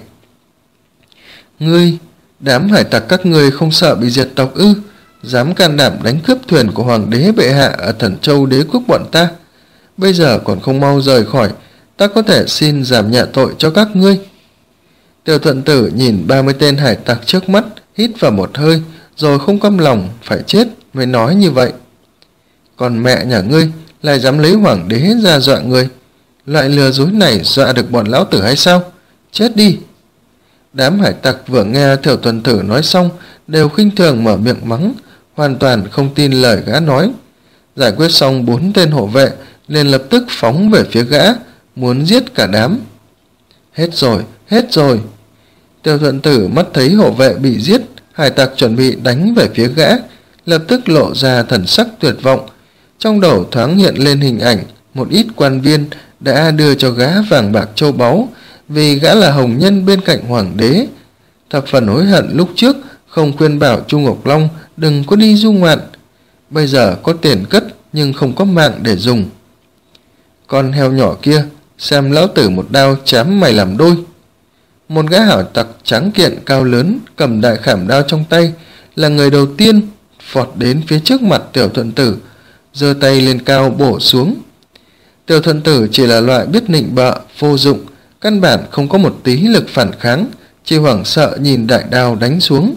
Ngươi, đám hải tặc các ngươi không sợ bị diệt tộc ư? Dám can đảm đánh cướp thuyền của hoàng đế bệ hạ ở Thần Châu đế quốc bọn ta, bây giờ còn không mau rời khỏi, ta có thể xin giảm nhẹ tội cho các ngươi. Tiểu Thuận Tử nhìn ba mươi tên hải tặc trước mắt, hít vào một hơi, rồi không cam lòng phải chết mới nói như vậy. Còn mẹ nhà ngươi lại dám lấy hoàng đế ra dọa ngươi, loại lừa dối này dọa được bọn lão tử hay sao? Chết đi! Đám hải tặc vừa nghe Tiểu Thuận Tử nói xong đều khinh thường mở miệng mắng, hoàn toàn không tin lời gã nói. Giải quyết xong bốn tên hộ vệ, liền lập tức phóng về phía gã, muốn giết cả đám. Hết rồi, hết rồi! Tiểu Thuận Tử mắt thấy hộ vệ bị giết, hải tặc chuẩn bị đánh về phía gã, lập tức lộ ra thần sắc tuyệt vọng. Trong đầu thoáng hiện lên hình ảnh một ít quan viên đã đưa cho gã vàng bạc châu báu, vì gã là hồng nhân bên cạnh hoàng đế. Thập phần hối hận lúc trước không khuyên bảo Chu Ngọc Long đừng có đi du ngoạn, bây giờ có tiền cất nhưng không có mạng để dùng. Con heo nhỏ kia, xem lão tử một đao chém mày làm đôi. Một gã hải tặc trắng kiện cao lớn cầm đại khảm đao trong tay, là người đầu tiên vọt đến phía trước mặt Tiểu Thuận Tử, giơ tay lên cao bổ xuống. Tiểu Thuận Tử chỉ là loại biết nịnh bợ, vô dụng, căn bản không có một tí lực phản kháng, chỉ hoảng sợ nhìn đại đao đánh xuống.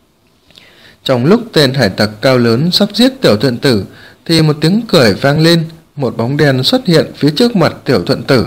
Trong lúc tên hải tặc cao lớn sắp giết Tiểu Thuận Tử thì một tiếng cười vang lên, một bóng đen xuất hiện phía trước mặt Tiểu Thuận Tử.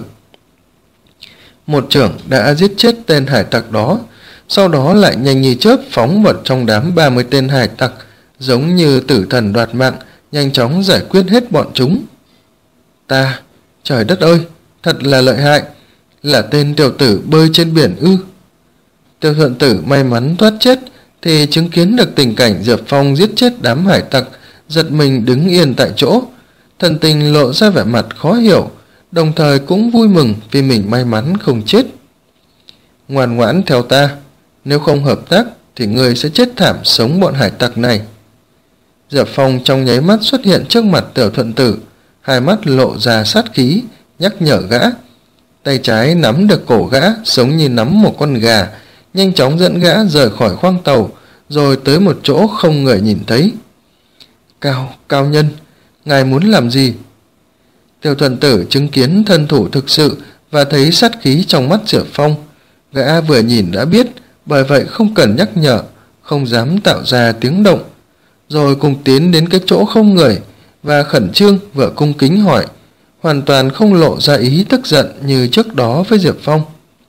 Một chưởng đã giết chết tên hải tặc đó, sau đó lại nhanh như chớp phóng vào trong đám ba mươi tên hải tặc, giống như tử thần đoạt mạng, nhanh chóng giải quyết hết bọn chúng. Ta, trời đất ơi, thật là lợi hại, là tên tiểu tử bơi trên biển ư? Tiểu Thuận Tử may mắn thoát chết thì chứng kiến được tình cảnh Diệp Phong giết chết đám hải tặc, giật mình đứng yên tại chỗ, thần tình lộ ra vẻ mặt khó hiểu, đồng thời cũng vui mừng vì mình may mắn không chết. Ngoan ngoãn theo ta, nếu không hợp tác thì ngươi sẽ chết thảm sống bọn hải tặc này. Diệp Phong trong nháy mắt xuất hiện trước mặt Tiểu Thuận Tử, hai mắt lộ ra sát khí, nhắc nhở gã. Tay trái nắm được cổ gã giống như nắm một con gà, nhanh chóng dẫn gã rời khỏi khoang tàu, rồi tới một chỗ không người nhìn thấy. Cao, cao nhân, ngài muốn làm gì? Tiểu Thuận Tử chứng kiến thân thủ thực sự và thấy sát khí trong mắt Diệp Phong. Gã vừa nhìn đã biết, bởi vậy không cần nhắc nhở, không dám tạo ra tiếng động, rồi cùng tiến đến cái chỗ không người và khẩn trương vừa cung kính hỏi, hoàn toàn không lộ ra ý tức giận như trước đó với Diệp Phong.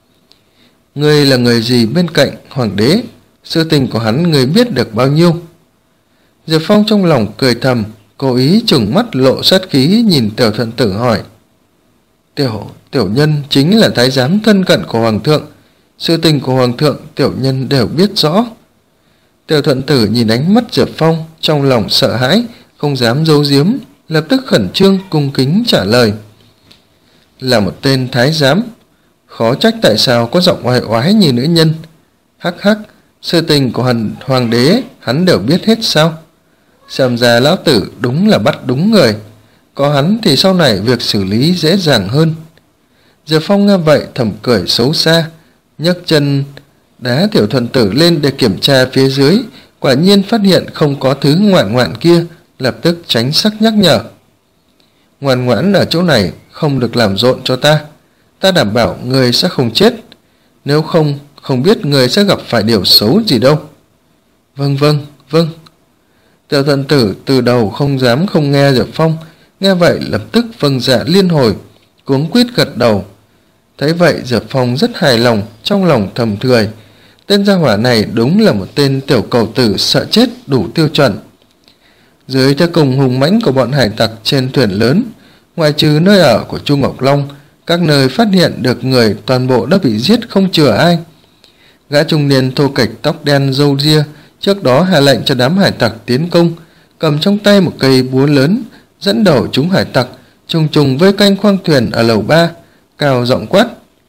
Ngươi là người gì bên cạnh hoàng đế? Sự tình của hắn ngươi biết được bao nhiêu? Diệp Phong trong lòng cười thầm, cố ý trừng mắt lộ sát khí nhìn Tiểu Thuận Tử hỏi. Tiểu, tiểu nhân chính là thái giám thân cận của hoàng thượng, sự tình của hoàng thượng tiểu nhân đều biết rõ. Tiểu Thuận Tử nhìn ánh mắt Diệp Phong, trong lòng sợ hãi, không dám giấu giếm, lập tức khẩn trương cung kính trả lời. Là một tên thái giám, khó trách tại sao có giọng oai oái như nữ nhân. Hắc hắc, sự tình của hần hoàng đế hắn đều biết hết sao? Xem ra lão tử đúng là bắt đúng người, có hắn thì sau này việc xử lý dễ dàng hơn. Diệp Phong nghe vậy thầm cười xấu xa, nhấc chân đá Tiểu Thuận Tử lên để kiểm tra phía dưới, quả nhiên phát hiện không có thứ ngoạn ngoạn kia, lập tức tránh sắc nhắc nhở. Ngoan ngoãn ở chỗ này, không được làm rộn cho ta, ta đảm bảo người sẽ không chết, nếu không, không biết người sẽ gặp phải điều xấu gì đâu. Vâng vâng, vâng. Tiểu Thuận Tử từ đầu không dám không nghe Diệp Phong, nghe vậy lập tức vâng dạ liên hồi, cuống quýt gật đầu. Thấy vậy Diệp Phong rất hài lòng, trong lòng thầm cười, tên gia hỏa này đúng là một tên tiểu cầu tử sợ chết đủ tiêu chuẩn. Dưới theo cùng hùng mãnh của bọn hải tặc trên thuyền lớn, ngoại trừ nơi ở của Chu Ngọc Long, các nơi phát hiện được người toàn bộ đã bị giết không chừa ai. Gã trung niên thô kệch tóc đen râu ria trước đó hạ lệnh cho đám hải tặc tiến công, cầm trong tay một cây búa lớn, dẫn đầu chúng hải tặc trùng trùng vây quanh khoang thuyền ở lầu ba, cao giọng quát.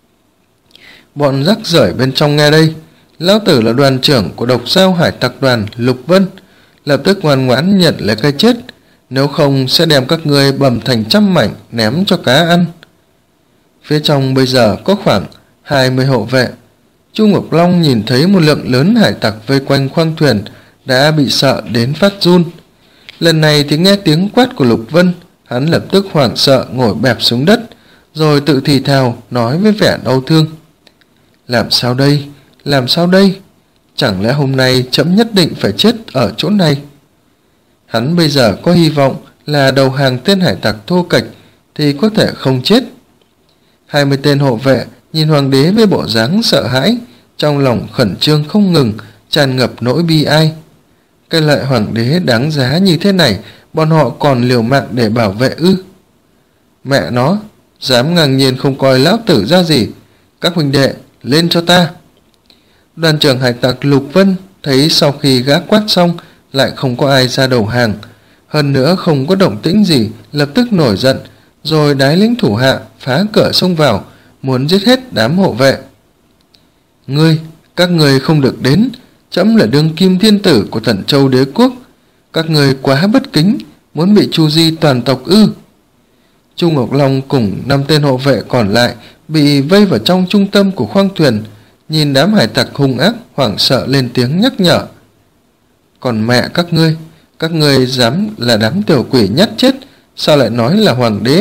Bọn rắc rưởi bên trong nghe đây, lão tử là đoàn trưởng của độc sao hải tặc đoàn Lục Vân, lập tức ngoan ngoãn nhận lấy cái chết, nếu không sẽ đem các ngươi bầm thành trăm mảnh ném cho cá ăn. Phía trong bây giờ có khoảng hai mươi hộ vệ. Chu Ngọc Long nhìn thấy một lượng lớn hải tặc vây quanh khoang thuyền đã bị sợ đến phát run. Lần này thì nghe tiếng quát của Lục Vân, hắn lập tức hoảng sợ ngồi bẹp xuống đất, rồi tự thì thào nói với vẻ đau thương. Làm sao đây? Làm sao đây? Chẳng lẽ hôm nay trẫm nhất định phải chết ở chỗ này? Hắn bây giờ có hy vọng là đầu hàng tên hải tặc thô kệch thì có thể không chết. Hai mươi tên hộ vệ nhìn hoàng đế với bộ dáng sợ hãi, trong lòng khẩn trương không ngừng, tràn ngập nỗi bi ai. Cái lợi hoàng đế đáng giá như thế này, bọn họ còn liều mạng để bảo vệ ư? Mẹ nó, dám ngang nhiên không coi lão tử ra gì, các huynh đệ lên cho ta. Đoàn trưởng hải tặc Lục Vân thấy sau khi gã quát xong lại không có ai ra đầu hàng, hơn nữa không có động tĩnh gì, lập tức nổi giận, rồi đái lính thủ hạ phá cửa xông vào, muốn giết hết đám hộ vệ. Ngươi, các người không được đến, trẫm là đương kim thiên tử của Thần Châu đế quốc, các người quá bất kính, muốn bị tru di toàn tộc ư? Chu Ngọc Long cùng năm tên hộ vệ còn lại bị vây vào trong trung tâm của khoang thuyền, nhìn đám hải tặc hung ác hoảng sợ lên tiếng nhắc nhở. Còn mẹ các ngươi, các ngươi dám là đám tiểu quỷ nhát chết, sao lại nói là hoàng đế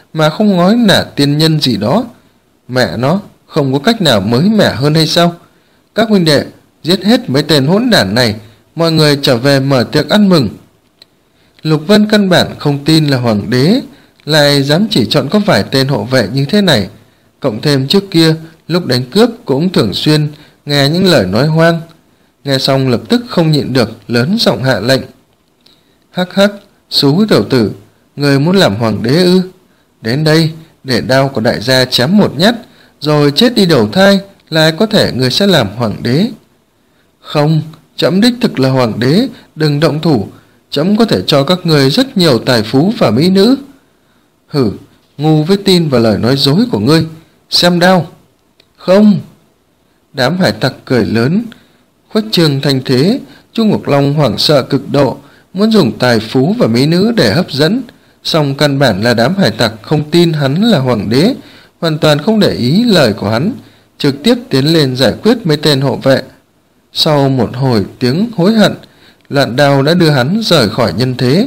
mà không nói là tiên nhân gì đó. Mẹ nó, không có cách nào mới mẻ hơn hay sao? Các huynh đệ, giết hết mấy tên hỗn đản này, mọi người trở về mở tiệc ăn mừng. Lục Vân căn bản không tin là hoàng đế lại dám chỉ chọn có vài tên hộ vệ như thế này, cộng thêm trước kia lúc đánh cướp cũng thường xuyên nghe những lời nói hoang. Nghe xong lập tức không nhịn được lớn giọng hạ lệnh. Hắc hắc, xú tiểu tử, người muốn làm hoàng đế ư? Đến đây, để đao của đại gia chém một nhát, rồi chết đi đầu thai, lại có thể người sẽ làm hoàng đế. Không, trẫm đích thực là hoàng đế, đừng động thủ, trẫm có thể cho các người rất nhiều tài phú và mỹ nữ. Hử, ngu với tin và lời nói dối của ngươi, xem đao. Không. Đám hải tặc cười lớn, khuếch trương thanh thế. Chu Ngọc Long hoảng sợ cực độ, muốn dùng tài phú và mỹ nữ để hấp dẫn, song căn bản là đám hải tặc không tin hắn là hoàng đế, hoàn toàn không để ý lời của hắn, trực tiếp tiến lên giải quyết mấy tên hộ vệ. Sau một hồi tiếng hối hận, loạn đao đã đưa hắn rời khỏi nhân thế.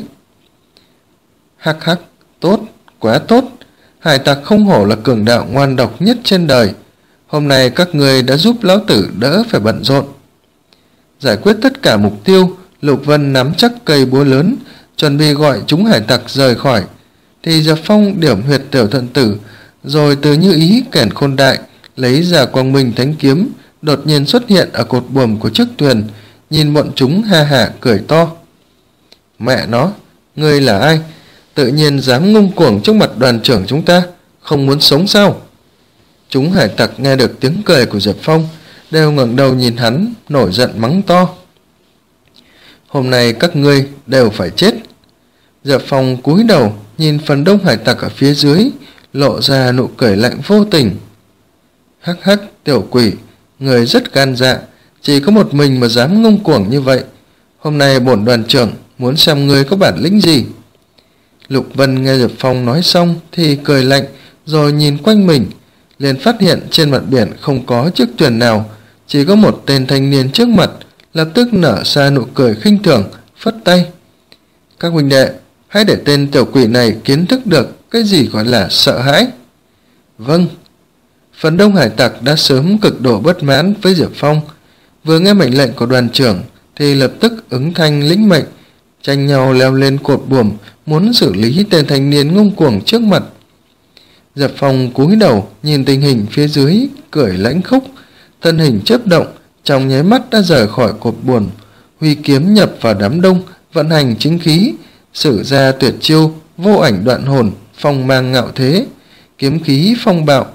Hắc hắc, tốt, quá tốt, hải tặc không hổ là cường đạo ngoan độc nhất trên đời. Hôm nay các người đã giúp lão tử đỡ phải bận rộn. Giải quyết tất cả mục tiêu, Lục Vân nắm chắc cây búa lớn, chuẩn bị gọi chúng hải tặc rời khỏi, thì Diệp Phong điểm huyệt tiểu thận tử, rồi từ như ý kẻn khôn đại lấy ra quang minh thánh kiếm, đột nhiên xuất hiện ở cột buồm của chiếc thuyền, nhìn bọn chúng ha hả cười to. Mẹ nó, ngươi là ai? Tự nhiên dám ngông cuồng trước mặt đoàn trưởng chúng ta, không muốn sống sao? Chúng hải tặc nghe được tiếng cười của Diệp Phong, đều ngẩng đầu nhìn hắn, nổi giận mắng to. Hôm nay các ngươi đều phải chết. Diệp Phong cúi đầu nhìn phần đông hải tặc ở phía dưới, lộ ra nụ cười lạnh vô tình. Hắc hắc, tiểu quỷ, người rất gan dạ, chỉ có một mình mà dám ngông cuồng như vậy. Hôm nay bổn đoàn trưởng muốn xem ngươi có bản lĩnh gì. Lục Vân nghe Diệp Phong nói xong thì cười lạnh, rồi nhìn quanh mình, liền phát hiện trên mặt biển không có chiếc thuyền nào, chỉ có một tên thanh niên trước mặt, lập tức nở ra nụ cười khinh thường, phất tay. Các huynh đệ, hãy để tên tiểu quỷ này kiến thức được cái gì gọi là sợ hãi. Vâng. Phần đông hải tặc đã sớm cực độ bất mãn với Diệp Phong, vừa nghe mệnh lệnh của đoàn trưởng thì lập tức ứng thanh lĩnh mệnh, tranh nhau leo lên cột buồm, muốn xử lý tên thanh niên ngông cuồng trước mặt. Diệp Phong cúi đầu nhìn tình hình phía dưới, cười lãnh khúc, thân hình chớp động, trong nháy mắt đã rời khỏi cột buồm, huy kiếm nhập vào đám đông, vận hành chính khí, sử ra tuyệt chiêu vô ảnh đoạn hồn, phong mang ngạo thế, kiếm khí phong bạo,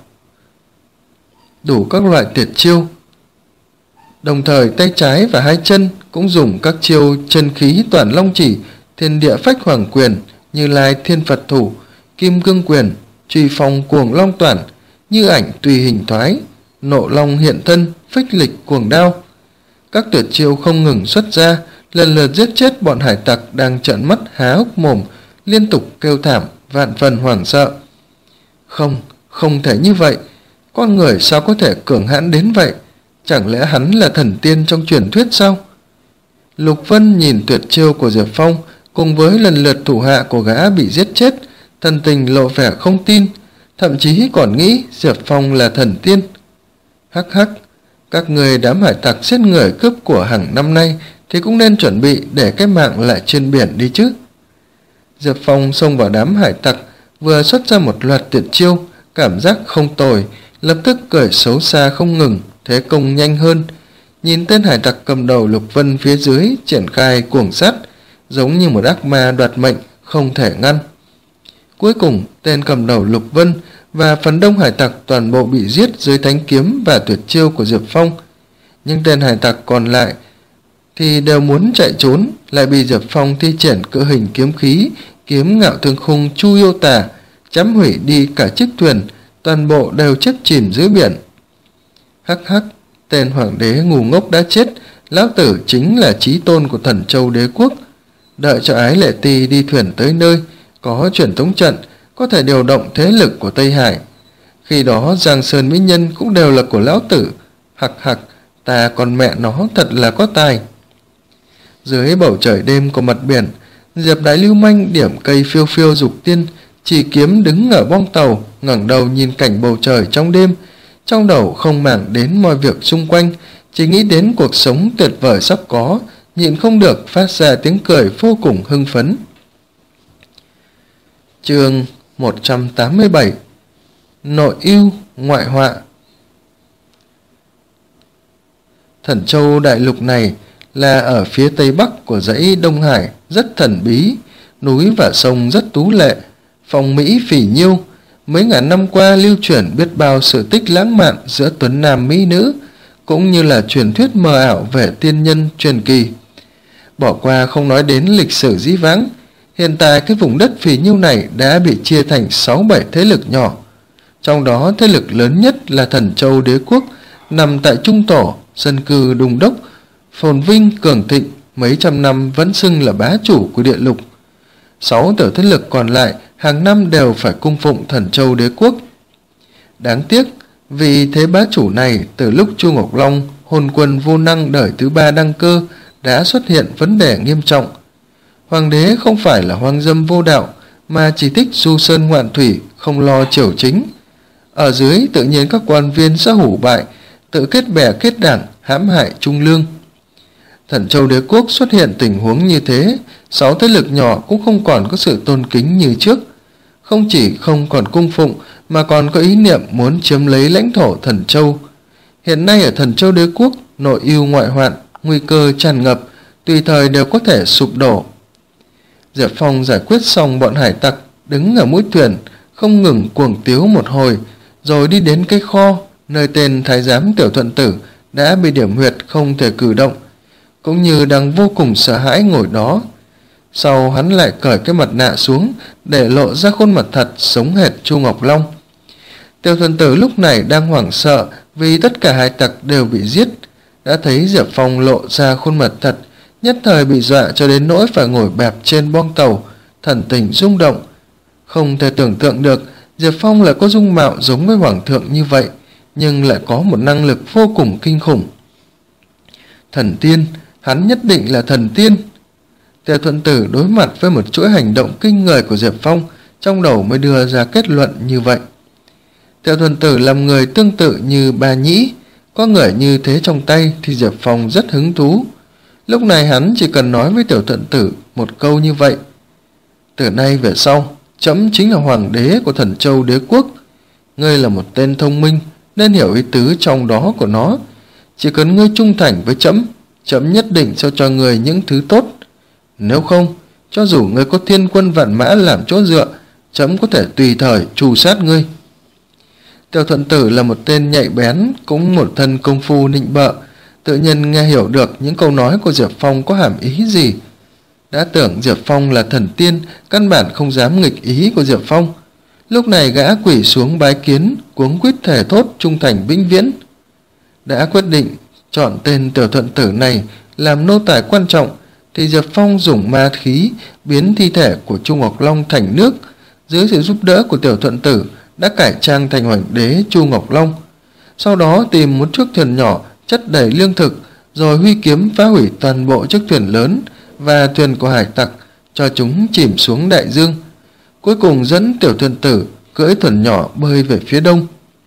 đủ các loại tuyệt chiêu. Đồng thời tay trái và hai chân cũng dùng các chiêu chân khí toàn long chỉ, thiên địa phách hoàng quyền, Như Lai thiên Phật thủ, kim cương quyền, truy phong cuồng long toản, như ảnh tùy hình thoái, nộ long hiện thân, phích lịch cuồng đao. Các tuyệt chiêu không ngừng xuất ra, lần lượt giết chết bọn hải tặc đang trợn mắt há hốc mồm, liên tục kêu thảm, vạn phần hoảng sợ. Không, không thể như vậy, con người sao có thể cường hãn đến vậy? Chẳng lẽ hắn là thần tiên trong truyền thuyết sao? Lục Vân nhìn tuyệt chiêu của Diệp Phong cùng với lần lượt thủ hạ của gã bị giết chết, thần tình lộ vẻ không tin, thậm chí còn nghĩ Diệp Phong là thần tiên. Hắc hắc, các người đám hải tặc giết người cướp của hàng năm nay thì cũng nên chuẩn bị để cái mạng lại trên biển đi chứ. Diệp Phong xông vào đám hải tặc, vừa xuất ra một loạt tuyệt chiêu, cảm giác không tồi, lập tức cười xấu xa không ngừng, thế công nhanh hơn. Nhìn tên hải tặc cầm đầu Lục Vân phía dưới triển khai cuồng sát, giống như một ác ma đoạt mệnh, không thể ngăn. Cuối cùng, tên cầm đầu Lục Vân và phần đông hải tặc toàn bộ bị giết dưới thánh kiếm và tuyệt chiêu của Diệp Phong. Nhưng tên hải tặc còn lại thì đều muốn chạy trốn, lại bị Diệp Phong thi triển cự hình kiếm khí, kiếm ngạo thương khung chu yêu tà, chém hủy đi cả chiếc thuyền, toàn bộ đều chết chìm dưới biển. Hắc hắc, tên hoàng đế ngu ngốc đã chết, lão tử chính là chí tôn của Thần Châu đế quốc. Đợi cho Ái Lệ Ti đi thuyền tới nơi, có truyền tống trận, có thể điều động thế lực của Tây Hải. Khi đó Giang Sơn mỹ nhân cũng đều là của lão tử. Hặc hặc, ta còn mẹ nó thật là có tài. Dưới bầu trời đêm của mặt biển, Diệp Đại Lưu Manh điểm cây phiêu phiêu dục tiên, Chỉ Kiếm đứng ở bong tàu, ngẩng đầu nhìn cảnh bầu trời trong đêm, trong đầu không màng đến mọi việc xung quanh, chỉ nghĩ đến cuộc sống tuyệt vời sắp có, nhịn không được phát ra tiếng cười vô cùng hưng phấn. Chương một trăm tám mươi bảy. Nội ưu ngoại họa. Thần Châu đại lục này là ở phía tây bắc của dãy Đông Hải, rất thần bí, núi và sông rất tú lệ, phong mỹ phỉ nhiêu. Mấy ngàn năm qua lưu truyền biết bao sự tích lãng mạn giữa tuấn nam mỹ nữ, cũng như là truyền thuyết mờ ảo về tiên nhân truyền kỳ. Bỏ qua không nói đến lịch sử dĩ vãng, hiện tại cái vùng đất phỉ nhiêu này đã bị chia thành sáu bảy thế lực nhỏ. Trong đó thế lực lớn nhất là Thần Châu Đế quốc, nằm tại trung tổ, dân cư đùng đốc, phồn vinh cường thịnh, mấy trăm năm vẫn xưng là bá chủ của địa lục. Sáu tiểu thế lực còn lại hàng năm đều phải cung phụng Thần Châu Đế quốc. Đáng tiếc, vì thế bá chủ này từ lúc Chu Ngọc Long, hồn quân vô năng đời thứ ba đăng cơ, đã xuất hiện vấn đề nghiêm trọng. Hoàng đế không phải là hoang dâm vô đạo, mà chỉ thích du sơn ngoạn thủy, không lo triều chính. Ở dưới tự nhiên các quan viên sẽ hủ bại, tự kết bè kết đảng, hãm hại trung lương. Thần Châu Đế quốc xuất hiện tình huống như thế, sáu thế lực nhỏ cũng không còn có sự tôn kính như trước. Không chỉ không còn cung phụng, mà còn có ý niệm muốn chiếm lấy lãnh thổ Thần Châu. Hiện nay ở Thần Châu Đế quốc, nội ưu ngoại hoạn, nguy cơ tràn ngập, tùy thời đều có thể sụp đổ. Diệp Phong giải quyết xong bọn hải tặc, đứng ở mũi thuyền, không ngừng cuồng tiếu một hồi, rồi đi đến cái kho, nơi tên thái giám Tiểu Thuận Tử đã bị điểm huyệt không thể cử động, cũng như đang vô cùng sợ hãi ngồi đó. Sau hắn lại cởi cái mặt nạ xuống, để lộ ra khuôn mặt thật sống hệt Chu Ngọc Long. Tiểu Thuận Tử lúc này đang hoảng sợ vì tất cả hải tặc đều bị giết. Đã thấy Diệp Phong lộ ra khuôn mặt thật, nhất thời bị dọa cho đến nỗi phải ngồi bẹp trên bong tàu, thần tình rung động. Không thể tưởng tượng được Diệp Phong lại có dung mạo giống với hoàng thượng như vậy, nhưng lại có một năng lực vô cùng kinh khủng. Thần tiên, hắn nhất định là thần tiên. Tiểu Thuận Tử đối mặt với một chuỗi hành động kinh người của Diệp Phong, trong đầu mới đưa ra kết luận như vậy. Tiểu Thuận Tử làm người tương tự như Bà Nhĩ, có người như thế trong tay thì Diệp Phong rất hứng thú. Lúc này hắn chỉ cần nói với Tiểu Thuận Tử một câu như vậy: từ nay về sau, trẫm chính là hoàng đế của Thần Châu Đế quốc. Ngươi là một tên thông minh, nên hiểu ý tứ trong đó của nó. Chỉ cần ngươi trung thành với trẫm, trẫm nhất định sẽ cho ngươi những thứ tốt. Nếu không, cho dù ngươi có thiên quân vạn mã làm chỗ dựa, trẫm có thể tùy thời trù sát ngươi. Tiểu Thuận Tử là một tên nhạy bén, cũng một thân công phu nịnh bợ, tự nhiên nghe hiểu được những câu nói của Diệp Phong có hàm ý gì. Đã tưởng Diệp Phong là thần tiên, căn bản không dám nghịch ý của Diệp Phong. Lúc này gã quỳ xuống bái kiến, cuống quýt thề thốt trung thành vĩnh viễn. Đã quyết định chọn tên Tiểu Thuận Tử này làm nô tài quan trọng, thì Diệp Phong dùng ma khí biến thi thể của Chu Ngọc Long thành nước. Dưới sự giúp đỡ của Tiểu Thuận Tử đã cải trang thành hoàng đế Chu Ngọc Long. Sau đó tìm một chiếc thuyền nhỏ chất đầy lương thực, rồi huy kiếm phá hủy toàn bộ chiếc thuyền lớn và thuyền của hải tặc, cho chúng chìm xuống đại dương. Cuối cùng dẫn Tiểu Thuận Tử cưỡi thuyền nhỏ bơi về phía đông.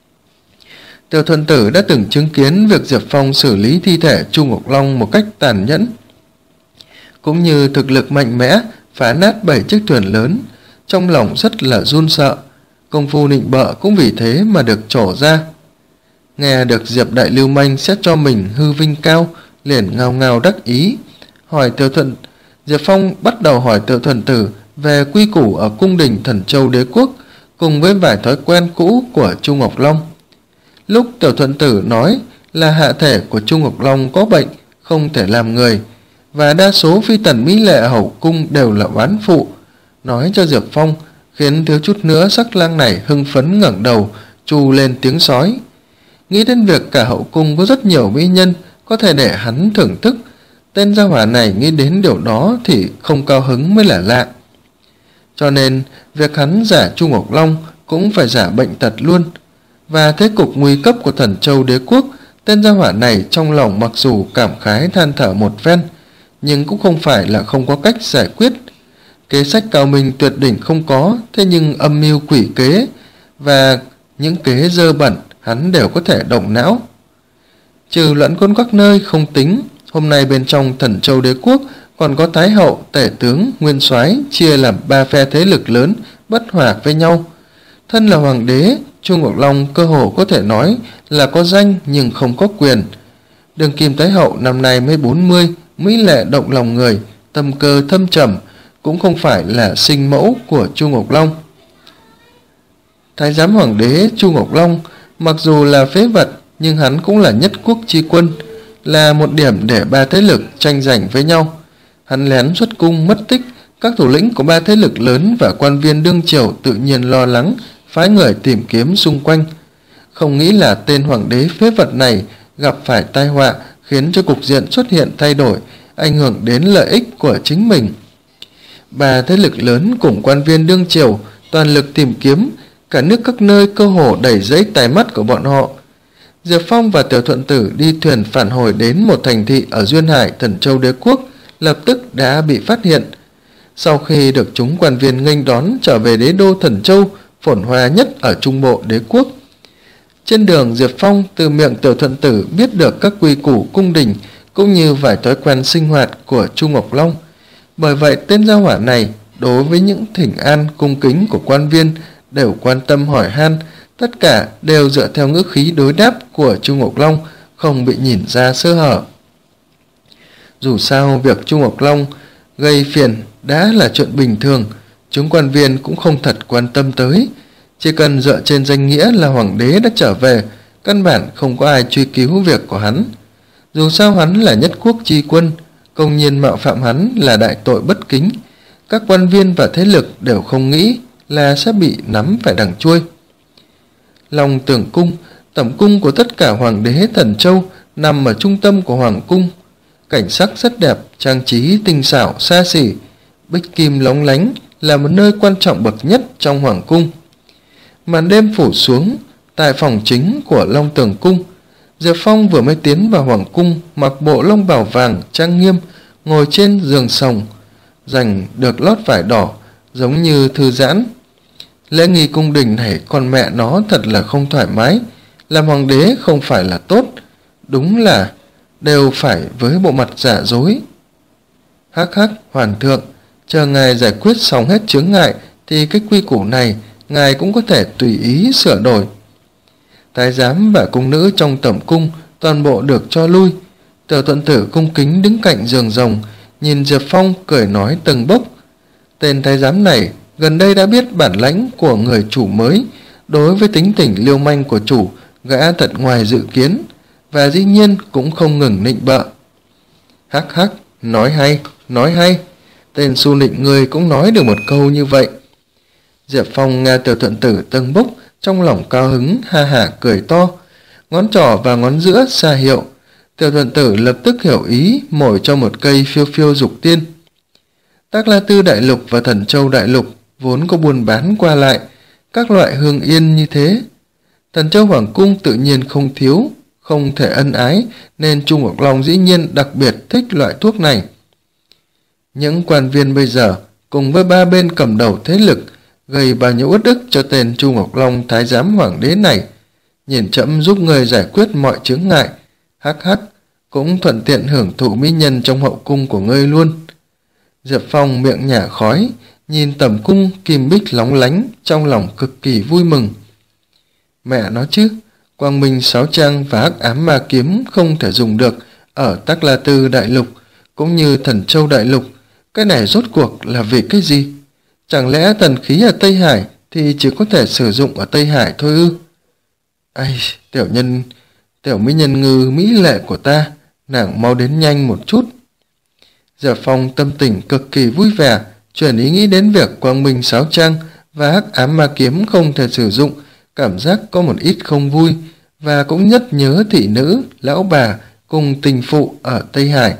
Tiểu Thuận Tử đã từng chứng kiến việc Diệp Phong xử lý thi thể Chu Ngọc Long một cách tàn nhẫn, cũng như thực lực mạnh mẽ phá nát bảy chiếc thuyền lớn, trong lòng rất là run sợ. Công phu nịnh bợ cũng vì thế mà được trổ ra. Nghe được Diệp Đại Lưu Manh xét cho mình hư vinh cao, liền ngao ngao đắc ý, hỏi Tiểu Thuận. Diệp Phong bắt đầu hỏi Tiểu Thuận Tử về quy củ ở cung đình Thần Châu Đế quốc, cùng với vài thói quen cũ của Chu Ngọc Long. Lúc Tiểu Thuận Tử nói là hạ thể của Chu Ngọc Long có bệnh, không thể làm người, và đa số phi tần mỹ lệ hậu cung đều là oán phụ, nói cho Diệp Phong, khiến thiếu chút nữa sắc lang này hưng phấn ngẩng đầu trù lên tiếng sói. Nghĩ đến việc cả hậu cung có rất nhiều mỹ nhân có thể để hắn thưởng thức, tên gia hỏa này nghĩ đến điều đó thì không cao hứng mới là lạ. Cho nên việc hắn giả Chu Ngọc Long cũng phải giả bệnh tật luôn. Và thế cục nguy cấp của Thần Châu Đế quốc, tên gia hỏa này trong lòng mặc dù cảm khái than thở một phen, nhưng cũng không phải là không có cách giải quyết. Kế sách cao minh tuyệt đỉnh không có, thế nhưng âm mưu quỷ kế và những kế dơ bẩn hắn đều có thể động não. Trừ luận quân các nơi không tính, hôm nay bên trong Thần Châu Đế quốc còn có Thái hậu, Tể tướng, Nguyên soái chia làm ba phe thế lực lớn bất hòa với nhau. Thân là hoàng đế, Chu Ngọc Long cơ hồ có thể nói là có danh nhưng không có quyền. Đường kim Thái hậu năm nay mới bốn mươi, mỹ lệ động lòng người, tâm cơ thâm trầm, cũng không phải là sinh mẫu của Chu Ngọc Long. Thái giám hoàng đế Chu Ngọc Long mặc dù là phế vật nhưng hắn cũng là nhất quốc chi quân, là một điểm để ba thế lực tranh giành với nhau. Hắn lén xuất cung mất tích, các thủ lĩnh của ba thế lực lớn và quan viên đương triều tự nhiên lo lắng, phái người tìm kiếm xung quanh. Không nghĩ là tên hoàng đế phế vật này gặp phải tai họa, khiến cho cục diện xuất hiện thay đổi, ảnh hưởng đến lợi ích của chính mình. Ba thế lực lớn cùng quan viên đương triều toàn lực tìm kiếm, cả nước các nơi cơ hồ đầy giấy tai mắt của bọn họ. Diệp Phong và Tiểu Thuận Tử đi thuyền phản hồi đến một thành thị ở Duyên Hải, Thần Châu Đế quốc, lập tức đã bị phát hiện. Sau khi được chúng quan viên nghênh đón trở về đế đô Thần Châu, phồn hoa nhất ở Trung Bộ Đế quốc. Trên đường, Diệp Phong từ miệng Tiểu Thuận Tử biết được các quy củ cung đình cũng như vài thói quen sinh hoạt của Chu Ngọc Long. Bởi vậy tên gia hỏa này đối với những thỉnh an cung kính của quan viên đều quan tâm hỏi han, tất cả đều dựa theo ngữ khí đối đáp của Chu Ngọc Long, không bị nhìn ra sơ hở. Dù sao việc Chu Ngọc Long gây phiền đã là chuyện bình thường, chúng quan viên cũng không thật quan tâm tới. Chỉ cần dựa trên danh nghĩa là hoàng đế đã trở về, căn bản không có ai truy cứu việc của hắn. Dù sao hắn là nhất quốc chi quân, công nhiên mạo phạm hắn là đại tội bất kính. Các quan viên và thế lực đều không nghĩ là sẽ bị nắm phải đằng chuôi. Long Tường Cung, tẩm cung của tất cả hoàng đế Thần Châu, nằm ở trung tâm của hoàng cung. Cảnh sắc rất đẹp, trang trí tinh xảo xa xỉ, bích kim lóng lánh, là một nơi quan trọng bậc nhất trong hoàng cung. Màn đêm phủ xuống, tại phòng chính của Long Tường Cung, Diệp Phong vừa mới tiến vào hoàng cung, mặc bộ lông bào vàng trang nghiêm, ngồi trên giường sồng, dành được lót vải đỏ, giống như thư giãn. Lễ nghi cung đình này con mẹ nó thật là không thoải mái, làm hoàng đế không phải là tốt, đúng là đều phải với bộ mặt giả dối. Hắc hắc, hoàng thượng, chờ ngài giải quyết xong hết chướng ngại thì cái quy củ này ngài cũng có thể tùy ý sửa đổi. Thái giám và cung nữ trong tẩm cung toàn bộ được cho lui. Tiểu Thuận Tử cung kính đứng cạnh giường rồng, nhìn Diệp Phong cười nói tầng bốc. Tên thái giám này gần đây đã biết bản lãnh của người chủ mới, đối với tính tình liêu manh của chủ, gã thật ngoài dự kiến, và dĩ nhiên cũng không ngừng nịnh bợ. Hắc hắc, nói hay, nói hay, tên su nịnh người cũng nói được một câu như vậy. Diệp Phong nghe Tiểu Thuận Tử tâng bốc, trong lòng cao hứng, ha hả cười to, ngón trỏ và ngón giữa xa hiệu. Tiểu Thuận Tử lập tức hiểu ý, mồi cho một cây phiêu phiêu dục tiên. Tắc La Tư Đại Lục và Thần Châu Đại Lục vốn có buôn bán qua lại các loại hương yên như thế. Thần Châu Hoàng Cung tự nhiên không thiếu, không thể ân ái, nên Chu Ngọc Long dĩ nhiên đặc biệt thích loại thuốc này. Những quan viên bây giờ cùng với ba bên cầm đầu thế lực gây bao nhiêu uất ức cho tên Chu Ngọc Long thái giám hoàng đế này. Nhìn chậm giúp người giải quyết mọi chướng ngại, hắc hắc, cũng thuận tiện hưởng thụ mỹ nhân trong hậu cung của ngươi luôn. Diệp Phong miệng nhả khói, nhìn tẩm cung kim bích lóng lánh, trong lòng cực kỳ vui mừng. Mẹ nó chứ, Quang Minh Sáu Trang và Hắc Ám Ma Kiếm không thể dùng được ở Tắc La Tư Đại Lục cũng như Thần Châu Đại Lục. Cái này rốt cuộc là vì cái gì? Chẳng lẽ thần khí ở Tây Hải thì chỉ có thể sử dụng ở Tây Hải thôi ư? Ai, tiểu nhân, tiểu mỹ nhân ngư mỹ lệ của ta, nàng mau đến nhanh một chút. Diệp Phong tâm tình cực kỳ vui vẻ, chuyển ý nghĩ đến việc Quang Minh Sáu Trang và Hắc Ám Ma Kiếm không thể sử dụng, cảm giác có một ít không vui, và cũng nhất nhớ thị nữ, lão bà cùng tình phụ ở Tây Hải.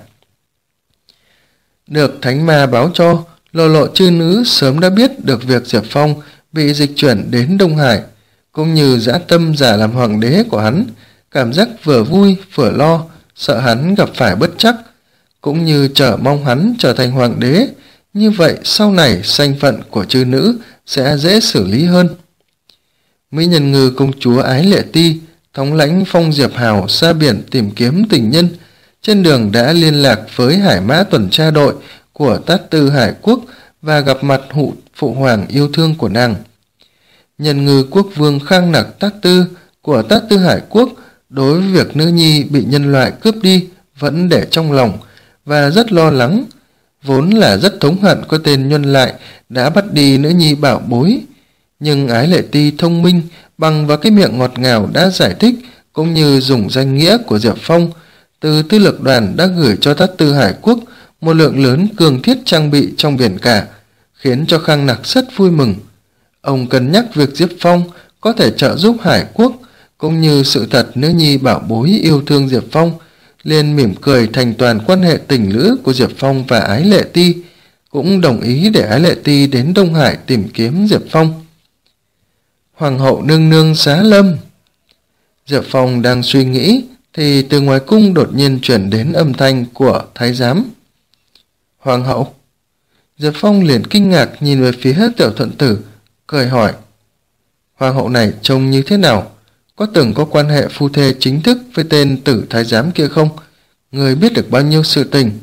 Được thánh ma báo cho, Lộ Lộ chư nữ sớm đã biết được việc Diệp Phong bị dịch chuyển đến Đông Hải, cũng như dã tâm giả làm hoàng đế của hắn, cảm giác vừa vui vừa lo, sợ hắn gặp phải bất trắc, cũng như chờ mong hắn trở thành hoàng đế, như vậy sau này sanh phận của chư nữ sẽ dễ xử lý hơn. Mỹ Nhân Ngư công chúa Ái Lệ Ti thống lãnh Phong Diệp Hào ra biển tìm kiếm tình nhân, trên đường đã liên lạc với hải mã tuần tra đội của Tát Tư Hải Quốc và gặp mặt hụ phụ hoàng yêu thương của nàng. Nhân Ngư quốc vương Khang Nặc Tát Tư của Tát Tư Hải Quốc đối với việc nữ nhi bị nhân loại cướp đi vẫn để trong lòng và rất lo lắng, vốn là rất thống hận có tên nhân lại đã bắt đi nữ nhi bảo bối. Nhưng Ái Lệ Ti thông minh, bằng vào cái miệng ngọt ngào đã giải thích, cũng như dùng danh nghĩa của Diệp Phong, từ tư lược đoàn đã gửi cho Tát Tư Hải Quốc một lượng lớn cường thiết trang bị trong biển cả, khiến cho Khang Nặc rất vui mừng. Ông cân nhắc việc Diệp Phong có thể trợ giúp Hải Quốc, cũng như sự thật nữ nhi bảo bối yêu thương Diệp Phong, liền mỉm cười thành toàn quan hệ tình lữ của Diệp Phong và Ái Lệ Ti, cũng đồng ý để Ái Lệ Ti đến Đông Hải tìm kiếm Diệp Phong. Hoàng hậu nương nương giá lâm. Diệp Phong đang suy nghĩ thì từ ngoài cung đột nhiên chuyển đến âm thanh của thái giám. Hoàng hậu. Diệp Phong liền kinh ngạc nhìn về phía Tiểu Thuận Tử, cười hỏi: Hoàng hậu này trông như thế nào? Có từng có quan hệ phu thê chính thức với tên Tử thái giám kia không? Người biết được bao nhiêu sự tình?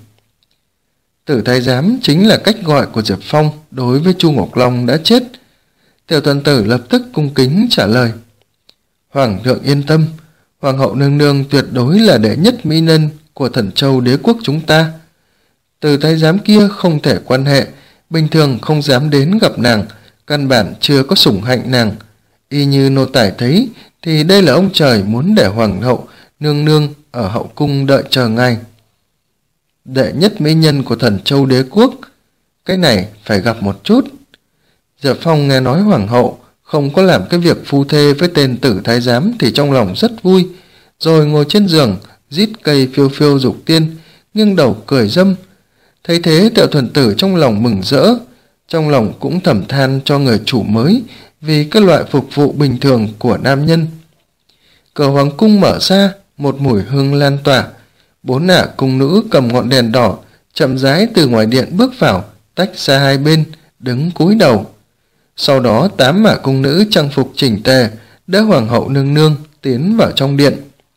Tử thái giám chính là cách gọi của Diệp Phong đối với Chu Ngọc Long đã chết. Tiểu Thuận Tử lập tức cung kính trả lời: Hoàng thượng yên tâm, Hoàng hậu nương nương tuyệt đối là đệ nhất mỹ nhân của Thần Châu đế quốc chúng ta. Tử thái giám kia không thể quan hệ, bình thường không dám đến gặp nàng, căn bản chưa có sủng hạnh nàng. Y như nô tài thấy thì đây là ông trời muốn để Hoàng hậu nương nương ở hậu cung đợi chờ ngài. Đệ nhất mỹ nhân của Thần Châu đế quốc, cái này phải gặp một chút. Diệp Phong nghe nói Hoàng hậu không có làm cái việc phu thê với tên Tử thái giám thì trong lòng rất vui, rồi ngồi trên giường rít cây phiêu phiêu dục tiên, nghiêng đầu cười dâm. Thấy thế Tiểu Thuần Tử trong lòng mừng rỡ, trong lòng cũng thầm than cho người chủ mới vì các loại phục vụ bình thường của nam nhân. Cửa hoàng cung mở ra, một mùi hương lan tỏa. Bốn ả cung nữ cầm ngọn đèn đỏ chậm rãi từ ngoài điện bước vào, tách ra hai bên, đứng cúi đầu. Sau đó tám ả cung nữ trang phục chỉnh tề đỡ Hoàng hậu nương nương tiến vào trong điện.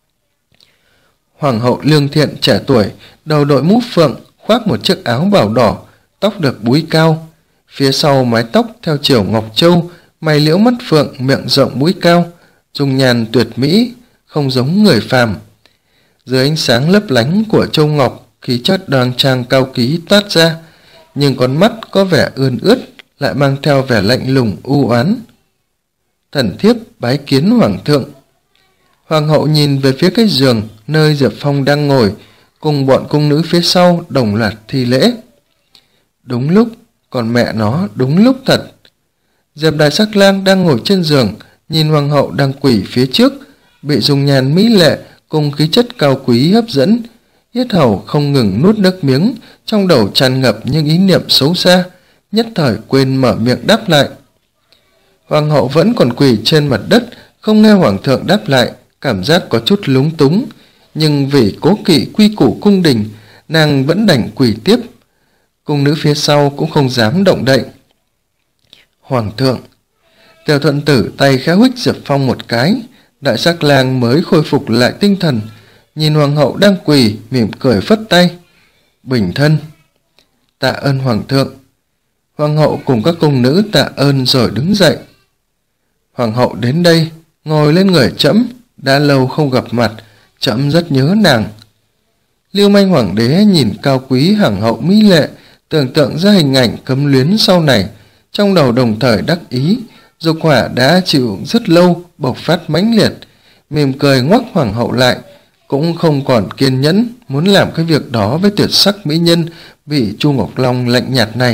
Hoàng hậu lương thiện trẻ tuổi, đầu đội mũ phượng, khoác một chiếc áo bào đỏ, tóc được búi cao, phía sau mái tóc theo chiều ngọc châu, mày liễu mắt phượng, miệng rộng mũi cao, dung nhan tuyệt mỹ, không giống người phàm. Dưới ánh sáng lấp lánh của châu ngọc, khí chất đoan trang cao quý toát ra, nhưng con mắt có vẻ ươn ướt, lại mang theo vẻ lạnh lùng u oán. Thần thiếp bái kiến hoàng thượng. Hoàng hậu nhìn về phía cái giường nơi Diệp Phong đang ngồi, cùng bọn cung nữ phía sau đồng loạt thi lễ. Đúng lúc, còn mẹ nó đúng lúc thật. Diệp Đại Sắc Lang đang ngồi trên giường, nhìn hoàng hậu đang quỳ phía trước, bị dung nhan mỹ lệ cùng khí chất cao quý hấp dẫn, yết hầu không ngừng nuốt nước miếng, trong đầu tràn ngập những ý niệm xấu xa, nhất thời quên mở miệng đáp lại. Hoàng hậu vẫn còn quỳ trên mặt đất, không nghe hoàng thượng đáp lại, cảm giác có chút lúng túng, nhưng vì cố kỵ quy củ cung đình, nàng vẫn đành quỳ tiếp. Cung nữ phía sau cũng không dám động đậy. Hoàng thượng. Tiểu Thuận Tử tay khẽ huých Diệp Phong một cái, Đại Sắc Lang mới khôi phục lại tinh thần, nhìn hoàng hậu đang quỳ, mỉm cười phất tay. Bình thân. Tạ ơn hoàng thượng. Hoàng hậu cùng các cung nữ tạ ơn rồi đứng dậy. Hoàng hậu đến đây, ngồi lên người trẫm, đã lâu không gặp mặt, trẫm rất nhớ nàng. Lưu Manh hoàng đế nhìn cao quý hàng hậu mỹ lệ, tưởng tượng ra hình ảnh cấm luyến sau này, trong đầu đồng thời đắc ý, dục hỏa đã chịu rất lâu bộc phát mãnh liệt, mỉm cười ngoắc hoàng hậu lại, cũng không còn kiên nhẫn muốn làm cái việc đó với tuyệt sắc mỹ nhân bị Chu Ngọc Long lạnh nhạt này.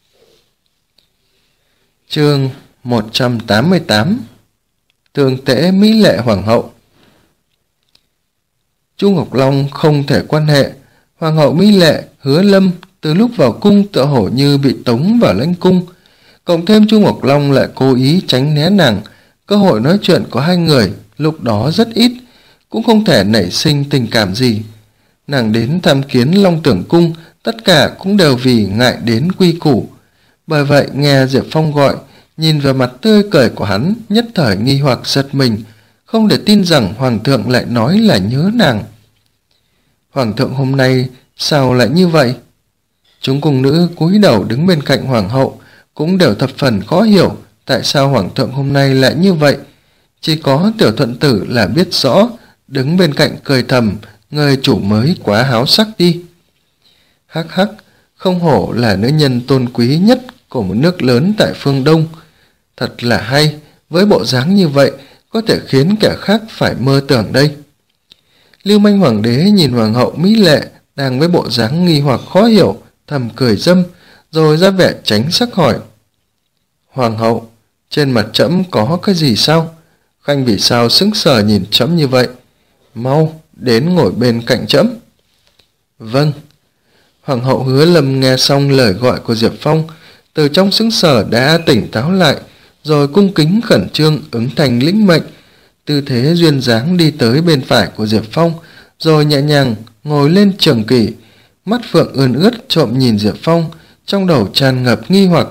Chương một trăm tám mươi tám. Thường tễ mỹ lệ hoàng hậu. Chu Ngọc Long không thể quan hệ, hoàng hậu mỹ lệ Hứa Lâm từ lúc vào cung tựa hồ như bị tống vào lãnh cung, cộng thêm Chu Ngọc Long lại cố ý tránh né nàng, cơ hội nói chuyện của hai người lúc đó rất ít, cũng không thể nảy sinh tình cảm gì. Nàng đến tham kiến Long Tưởng Cung, tất cả cũng đều vì ngại đến quy củ. Bởi vậy nghe Diệp Phong gọi, nhìn vào mặt tươi cười của hắn, nhất thời nghi hoặc giật mình, không thể tin rằng Hoàng thượng lại nói là nhớ nàng. Hoàng thượng hôm nay sao lại như vậy? Chúng cung nữ cúi đầu đứng bên cạnh Hoàng hậu, cũng đều thập phần khó hiểu tại sao Hoàng thượng hôm nay lại như vậy. Chỉ có Tiểu Thuận Tử là biết rõ, đứng bên cạnh cười thầm, người chủ mới quá háo sắc đi. Hắc hắc, không hổ là nữ nhân tôn quý nhất của một nước lớn tại phương Đông. Thật là hay, với bộ dáng như vậy có thể khiến kẻ khác phải mơ tưởng đây. Lưu Manh Hoàng đế nhìn Hoàng hậu mỹ lệ đang với bộ dáng nghi hoặc khó hiểu, thầm cười dâm, rồi ra vẻ tránh sắc hỏi: Hoàng hậu, trên mặt trẫm có cái gì sao? Khanh vì sao sững sờ nhìn trẫm như vậy? Mau đến ngồi bên cạnh trẫm. Vâng. Hoàng hậu Hứa Lâm nghe xong lời gọi của Diệp Phong, từ trong sững sờ đã tỉnh táo lại, rồi cung kính khẩn trương ứng thành lĩnh mệnh, tư thế duyên dáng đi tới bên phải của Diệp Phong, rồi nhẹ nhàng ngồi lên trường kỷ, mắt phượng ươn ướt trộm nhìn Diệp Phong, trong đầu tràn ngập nghi hoặc.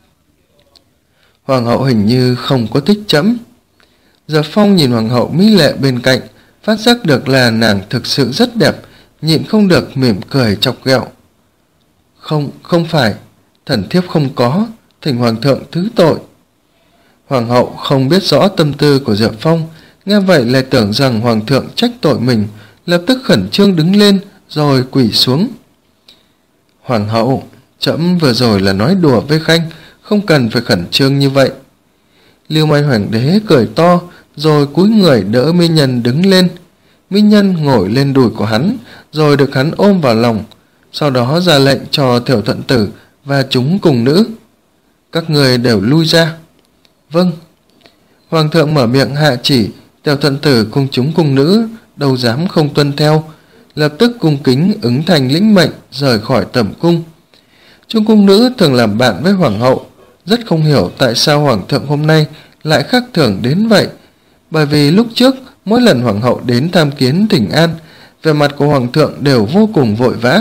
Hoàng hậu hình như không có thích trẫm. Diệp Phong nhìn Hoàng hậu mỹ lệ bên cạnh, phát giác được là nàng thực sự rất đẹp, nhịn không được mỉm cười chọc ghẹo. Không, không phải, thần thiếp không có, thỉnh Hoàng thượng thứ tội. Hoàng hậu không biết rõ tâm tư của Diệp Phong, nghe vậy lại tưởng rằng Hoàng thượng trách tội mình, lập tức khẩn trương đứng lên rồi quỳ xuống. Hoàng hậu, trẫm vừa rồi là nói đùa với Khanh, không cần phải khẩn trương như vậy. Lưu Manh Hoàng đế cười to, rồi cúi người đỡ mỹ nhân đứng lên. Mỹ nhân ngồi lên đùi của hắn, rồi được hắn ôm vào lòng, sau đó ra lệnh cho Tiểu Thuận Tử và chúng cùng nữ: các người đều lui ra. Vâng. Hoàng thượng mở miệng hạ chỉ, Tiểu Thuận Tử cùng chúng cùng nữ đâu dám không tuân theo, lập tức cung kính ứng thành lĩnh mệnh rời khỏi tẩm cung. Chúng cung nữ thường làm bạn với Hoàng hậu, rất không hiểu tại sao Hoàng thượng hôm nay lại khác thường đến vậy, bởi vì lúc trước mỗi lần Hoàng hậu đến tham kiến thỉnh an, vẻ mặt của Hoàng thượng đều vô cùng vội vã.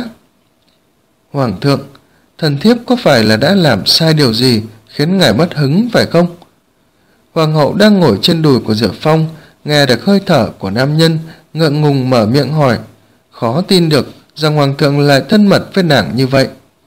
Hoàng thượng, thần thiếp có phải là đã làm sai điều gì khiến ngài bất hứng phải không? Hoàng hậu đang ngồi trên đùi của Diệp Phong, nghe được hơi thở của nam nhân, ngượng ngùng mở miệng hỏi, khó tin được rằng Hoàng thượng lại thân mật với nàng như vậy.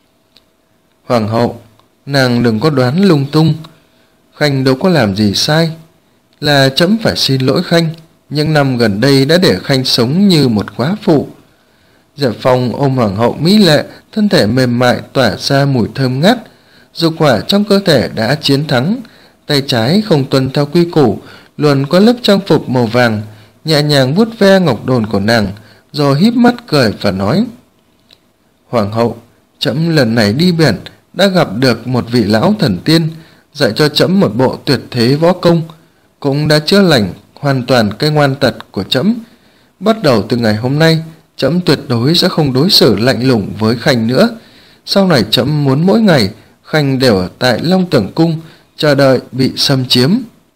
Hoàng hậu, nàng đừng có đoán lung tung, Khanh đâu có làm gì sai, là trẫm phải xin lỗi Khanh, những năm gần đây đã để Khanh sống như một quá phụ. Diệp Phong ôm Hoàng hậu mỹ lệ, thân thể mềm mại tỏa ra mùi thơm ngát, dục hỏa trong cơ thể đã chiến thắng, tay trái không tuân theo quy củ, luôn có lớp trang phục màu vàng, nhẹ nhàng vuốt ve ngọc đồn của nàng, rồi híp mắt cười và nói: Hoàng hậu, trẫm lần này đi biển đã gặp được một vị lão thần tiên, dạy cho trẫm một bộ tuyệt thế võ công, cũng đã chữa lành hoàn toàn cái ngoan tật của trẫm. Bắt đầu từ ngày hôm nay, trẫm tuyệt đối sẽ không đối xử lạnh lùng với Khanh nữa. Sau này trẫm muốn mỗi ngày Khanh đều ở tại Long Tưởng Cung chờ đợi bị xâm chiếm.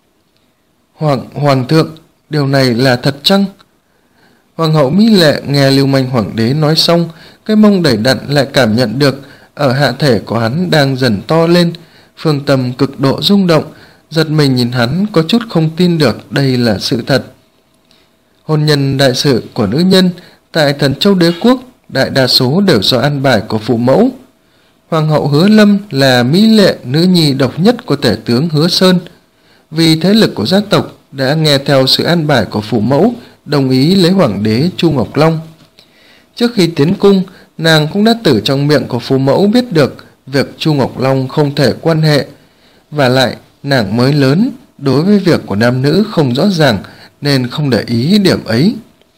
Hoàng Hoàng thượng, điều này là thật chăng? Hoàng hậu mỹ lệ nghe Lưu Manh Hoàng đế nói xong, cái mông đầy đặn lại cảm nhận được ở hạ thể của hắn đang dần to lên, phương tâm cực độ rung động, giật mình nhìn hắn có chút không tin được đây là sự thật. Hôn nhân đại sự của nữ nhân tại Thần Châu Đế quốc đại đa số đều do an bài của phụ mẫu. Hoàng hậu Hứa Lâm là mỹ lệ nữ nhi độc nhất của tể tướng Hứa Sơn, vì thế lực của gia tộc đã nghe theo sự an bài của phụ mẫu, đồng ý lấy hoàng đế Chu Ngọc Long. Trước khi tiến cung, nàng cũng đã từ trong miệng của phụ mẫu biết được việc Chu Ngọc Long không thể quan hệ, và lại nàng mới lớn, đối với việc của nam nữ không rõ ràng nên không để ý điểm ấy.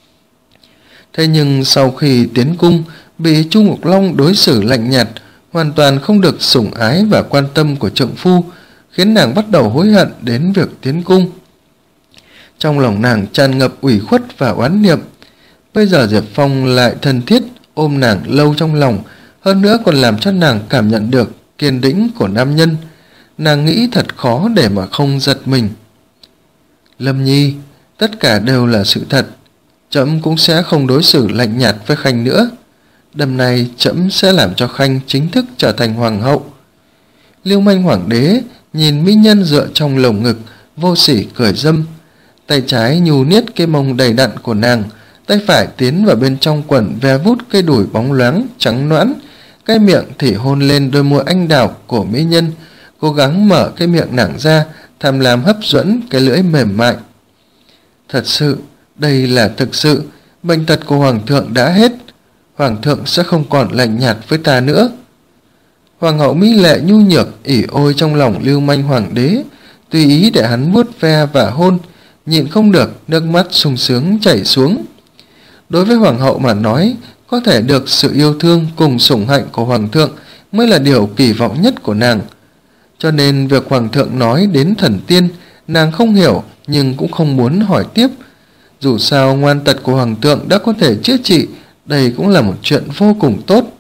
Thế nhưng sau khi tiến cung, bị Chu Ngọc Long đối xử lạnh nhạt, hoàn toàn không được sủng ái và quan tâm của trượng phu, khiến nàng bắt đầu hối hận đến việc tiến cung. Trong lòng nàng tràn ngập ủy khuất và oán niệm. Bây giờ Diệp Phong lại thân thiết ôm nàng lâu trong lòng, hơn nữa còn làm cho nàng cảm nhận được kiên đĩnh của nam nhân. Nàng nghĩ thật khó để mà không giật mình. Lâm Nhi, tất cả đều là sự thật. trẫm cũng sẽ không đối xử lạnh nhạt với Khanh nữa. Đêm nay trẫm sẽ làm cho Khanh chính thức trở thành hoàng hậu. Lưu manh hoàng đế nhìn mỹ nhân dựa trong lồng ngực, vô sỉ cười dâm. Tay trái nhù niết cái mông đầy đặn của nàng, tay phải tiến vào bên trong quần ve vút cây đùi bóng loáng trắng nõn, cái miệng thì hôn lên đôi môi anh đào của mỹ nhân, cố gắng mở cái miệng nàng ra, tham lam hấp dẫn cái lưỡi mềm mại. Thật sự, đây là thực sự, bệnh tật của hoàng thượng đã hết, hoàng thượng sẽ không còn lạnh nhạt với ta nữa. Hoàng hậu mỹ lệ nhu nhược ỉ ôi trong lòng lưu manh hoàng đế, tùy ý để hắn vuốt ve và hôn, nhịn không được nước mắt sung sướng chảy xuống. Đối với hoàng hậu mà nói, có thể được sự yêu thương cùng sủng hạnh của hoàng thượng mới là điều kỳ vọng nhất của nàng. Cho nên việc hoàng thượng nói đến thần tiên, nàng không hiểu nhưng cũng không muốn hỏi tiếp. Dù sao ngoan tật của hoàng thượng đã có thể chữa trị, đây cũng là một chuyện vô cùng tốt.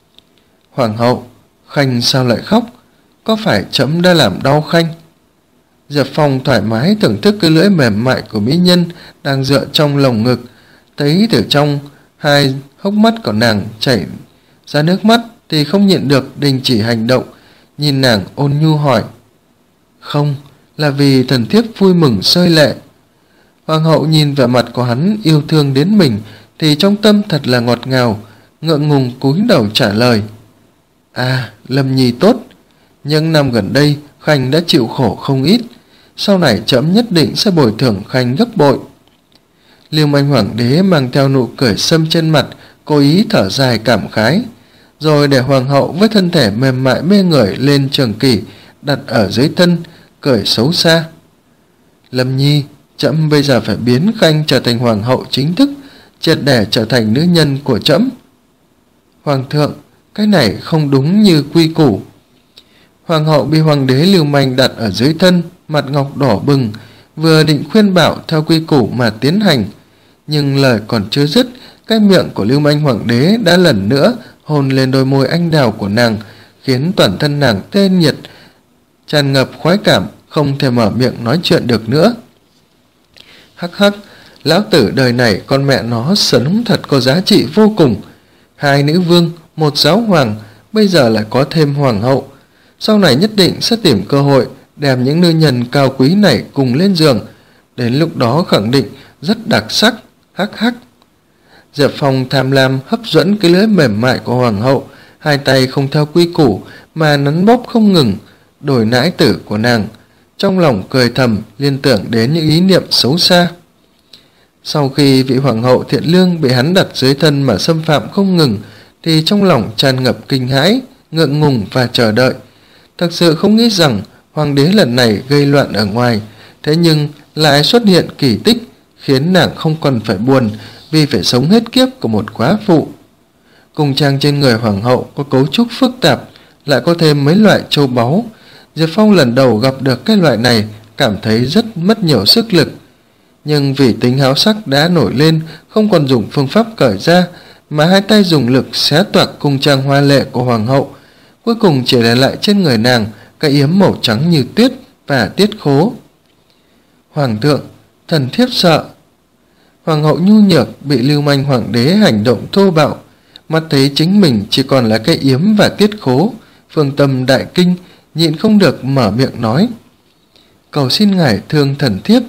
Hoàng hậu, Khanh sao lại khóc? Có phải trẫm đã làm đau Khanh? Diệp Phong thoải mái thưởng thức cái lưỡi mềm mại của mỹ nhân đang dựa trong lồng ngực, thấy từ trong hai hốc mắt của nàng chảy ra nước mắt thì không nhịn được đình chỉ hành động, nhìn nàng ôn nhu hỏi. Không, là vì thần thiếp vui mừng rơi lệ. Hoàng hậu nhìn vẻ mặt của hắn yêu thương đến mình thì trong tâm thật là ngọt ngào, ngượng ngùng cúi đầu trả lời. À, Lâm Nhi tốt, những năm gần đây Khanh đã chịu khổ không ít, sau này trẫm nhất định sẽ bồi thường Khanh gấp bội. Lưu manh hoàng đế mang theo nụ cười sâm trên mặt, cố ý thở dài cảm khái, rồi để hoàng hậu với thân thể mềm mại mê người lên trường kỷ đặt ở dưới thân, cười xấu xa. Lâm Nhi, trẫm bây giờ phải biến Khanh trở thành hoàng hậu chính thức, triệt để trở thành nữ nhân của trẫm. Hoàng thượng, cái này không đúng như quy củ. Hoàng hậu bị hoàng đế lưu manh đặt ở dưới thân, mặt ngọc đỏ bừng, vừa định khuyên bảo theo quy củ mà tiến hành, nhưng lời còn chưa dứt, cái miệng của lưu manh hoàng đế đã lần nữa hôn lên đôi môi anh đào của nàng, khiến toàn thân nàng tê nhiệt, tràn ngập khoái cảm, không thể mở miệng nói chuyện được nữa. Hắc hắc, lão tử đời này con mẹ nó sống thật có giá trị vô cùng. Hai nữ vương, một giáo hoàng, bây giờ lại có thêm hoàng hậu. Sau này nhất định sẽ tìm cơ hội đem những nữ nhân cao quý này cùng lên giường. Đến lúc đó khẳng định rất đặc sắc. Hắc hắc. Diệp Phong tham lam hấp dẫn cái lưỡi mềm mại của hoàng hậu, hai tay không theo quy củ mà nắn bóp không ngừng đổi nãi tử của nàng, trong lòng cười thầm liên tưởng đến những ý niệm xấu xa. Sau khi vị hoàng hậu thiện lương bị hắn đặt dưới thân mà xâm phạm không ngừng, thì trong lòng tràn ngập kinh hãi, ngượng ngùng và chờ đợi. Thật sự không nghĩ rằng hoàng đế lần này gây loạn ở ngoài, thế nhưng lại xuất hiện kỳ tích, khiến nàng không còn phải buồn vì phải sống hết kiếp của một quá phụ. Cung trang trên người hoàng hậu có cấu trúc phức tạp, lại có thêm mấy loại châu báu. Diệp Phong lần đầu gặp được cái loại này, cảm thấy rất mất nhiều sức lực. Nhưng vì tính háo sắc đã nổi lên, không còn dùng phương pháp cởi ra, mà hai tay dùng lực xé toạc cung trang hoa lệ của hoàng hậu, cuối cùng chỉ để lại trên người nàng cái yếm màu trắng như tuyết và tiết khố. Hoàng thượng, thần thiếp sợ. Hoàng hậu nhu nhược bị lưu manh hoàng đế hành động thô bạo, mắt thấy chính mình chỉ còn là cái yếm và tiết khố, phương tâm đại kinh, nhịn không được mở miệng nói. Cầu xin ngài thương thần thiếp.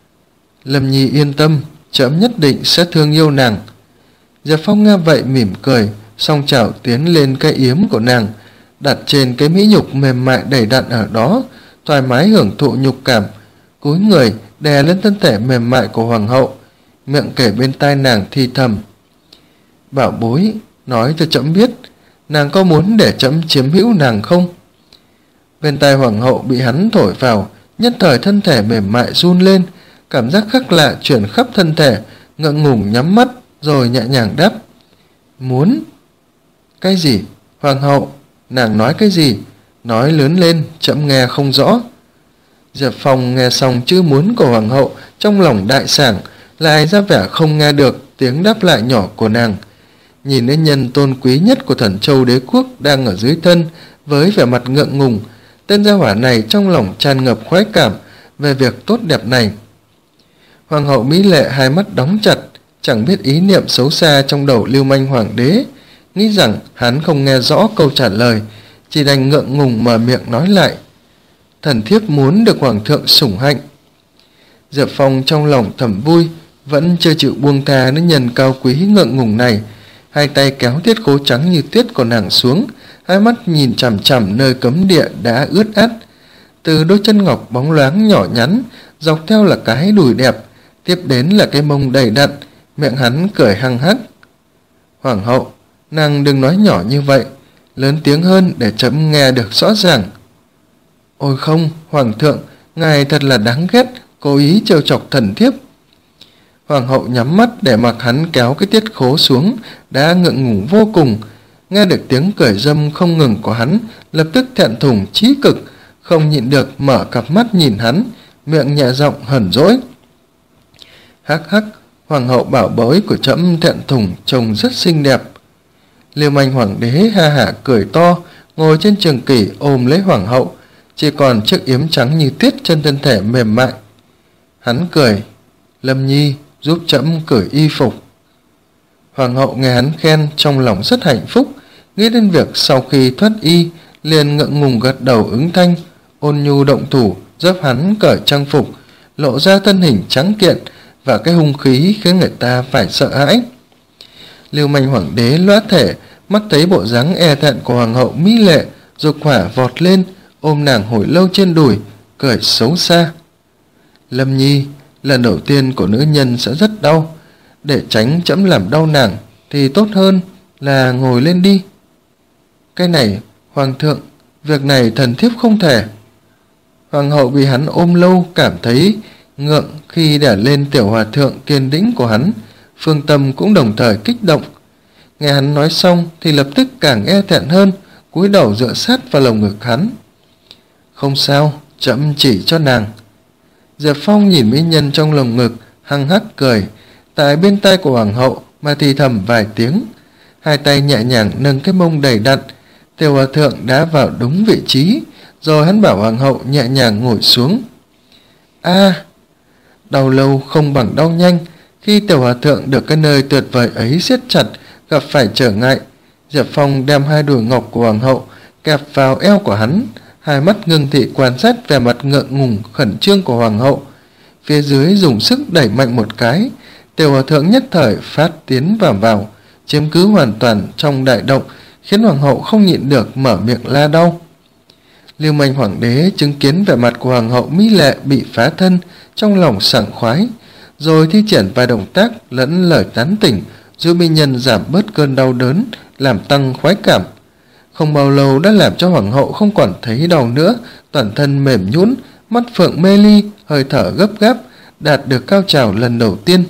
Lâm Nhi yên tâm, trẫm nhất định sẽ thương yêu nàng. Diệp Phong nghe vậy mỉm cười, song chảo tiến lên cái yếm của nàng, đặt trên cái mỹ nhục mềm mại đầy đặn ở đó, thoải mái hưởng thụ nhục cảm, cúi người đè lên thân thể mềm mại của hoàng hậu, miệng kể bên tai nàng thì thầm. Bảo bối, nói cho trẫm biết, nàng có muốn để trẫm chiếm hữu nàng không? Bên tai hoàng hậu bị hắn thổi vào, nhất thời thân thể mềm mại run lên, cảm giác khác lạ chuyển khắp thân thể, ngượng ngùng nhắm mắt rồi nhẹ nhàng đáp. Muốn? Cái gì? Hoàng hậu, nàng nói cái gì? Nói lớn lên, trẫm nghe không rõ. Diệp Phong nghe xong chữ muốn của hoàng hậu, trong lòng đại sảng, lại ra vẻ không nghe được tiếng đáp lại nhỏ của nàng. Nhìn đến nhân tôn quý nhất của Thần Châu Đế quốc đang ở dưới thân, với vẻ mặt ngượng ngùng, tên gia hỏa này trong lòng tràn ngập khoái cảm về việc tốt đẹp này. Hoàng hậu mỹ lệ hai mắt đóng chặt, Chẳng biết ý niệm xấu xa trong đầu Lưu Manh Hoàng đế, nghĩ rằng hắn không nghe rõ câu trả lời, chỉ đành ngượng ngùng mở miệng nói lại: thần thiếp muốn được hoàng thượng sủng hạnh. Diệp Phong trong lòng thầm vui, vẫn chưa chịu buông tha nữ nhân cao quý ngượng ngùng này, hai tay kéo thiết khố trắng như tuyết của nàng xuống, hai mắt nhìn chằm chằm nơi cấm địa đã ướt át. Từ đôi chân ngọc bóng loáng nhỏ nhắn, dọc theo là cái đùi đẹp, tiếp đến là cái mông đầy đặn, miệng hắn cười hăng hắc. Hoàng hậu, nàng đừng nói nhỏ như vậy, lớn tiếng hơn để chấm nghe được rõ ràng. Ôi không, hoàng thượng, ngài thật là đáng ghét, cố ý trêu chọc thần thiếp. Hoàng hậu nhắm mắt để mặc hắn kéo cái tiết khố xuống, đã ngượng ngùng vô cùng. Nghe được tiếng cười dâm không ngừng của hắn, lập tức thẹn thùng chí cực, không nhịn được mở cặp mắt nhìn hắn, miệng nhẹ giọng hờn dỗi. Hắc hắc, hoàng hậu bảo bối của trẫm thẹn thùng trông rất xinh đẹp. Lưu Manh Hoàng đế ha hả cười to, ngồi trên trường kỷ ôm lấy hoàng hậu, chỉ còn chiếc yếm trắng như tuyết trên thân thể mềm mại. Hắn cười: Lâm Nhi, giúp trẫm cởi y phục. Hoàng hậu nghe hắn khen, trong lòng rất hạnh phúc, nghĩ đến việc sau khi thoát y liền ngượng ngùng gật đầu ứng thanh, ôn nhu động thủ giúp hắn cởi trang phục, lộ ra thân hình trắng kiện và cái hung khí khiến người ta phải sợ hãi. Lưu Manh Hoàng đế loát thể, mắt thấy bộ dáng e thẹn của hoàng hậu mỹ lệ, dục hỏa vọt lên, ôm nàng hồi lâu trên đùi, cười xấu xa: Lâm Nhi, lần đầu tiên của nữ nhân sẽ rất đau, để tránh trẫm làm đau nàng thì tốt hơn là ngồi lên đi. Cái này, hoàng thượng, việc này thần thiếp không thể. Hoàng hậu bị hắn ôm lâu cảm thấy ngượng khi đẻ lên tiểu hòa thượng kiên đĩnh của hắn, phương tâm cũng đồng thời kích động. Nghe hắn nói xong thì lập tức càng e thẹn hơn, cúi đầu dựa sát vào lồng ngực hắn. Không sao, trẫm chỉ cho nàng. Diệp Phong nhìn mỹ nhân trong lồng ngực, hăng hắc cười, tại bên tai của hoàng hậu mà thì thầm vài tiếng, hai tay nhẹ nhàng nâng cái mông đầy đặn. Tiểu hòa thượng đã vào đúng vị trí, rồi hắn bảo hoàng hậu nhẹ nhàng ngồi xuống. A, à, đau lâu không bằng đau nhanh. Khi tiểu hòa thượng được cái nơi tuyệt vời ấy siết chặt, gặp phải trở ngại, Diệp Phong đem hai đùi ngọc của hoàng hậu kẹp vào eo của hắn, hai mắt ngưng thị quan sát vẻ mặt ngượng ngùng khẩn trương của hoàng hậu. Phía dưới dùng sức đẩy mạnh một cái, tiểu hòa thượng nhất thời phát tiến vào vào, chiếm cứ hoàn toàn trong đại động, khiến hoàng hậu không nhịn được mở miệng la đau. Lưu Manh Hoàng đế chứng kiến vẻ mặt của hoàng hậu mỹ lệ bị phá thân, trong lòng sảng khoái, rồi thi triển vài động tác lẫn lời tán tỉnh, giúp mỹ nhân giảm bớt cơn đau đớn, làm tăng khoái cảm. Không bao lâu đã làm cho hoàng hậu không còn thấy đau nữa, toàn thân mềm nhũn, mắt phượng mê ly, hơi thở gấp gáp, đạt được cao trào lần đầu tiên.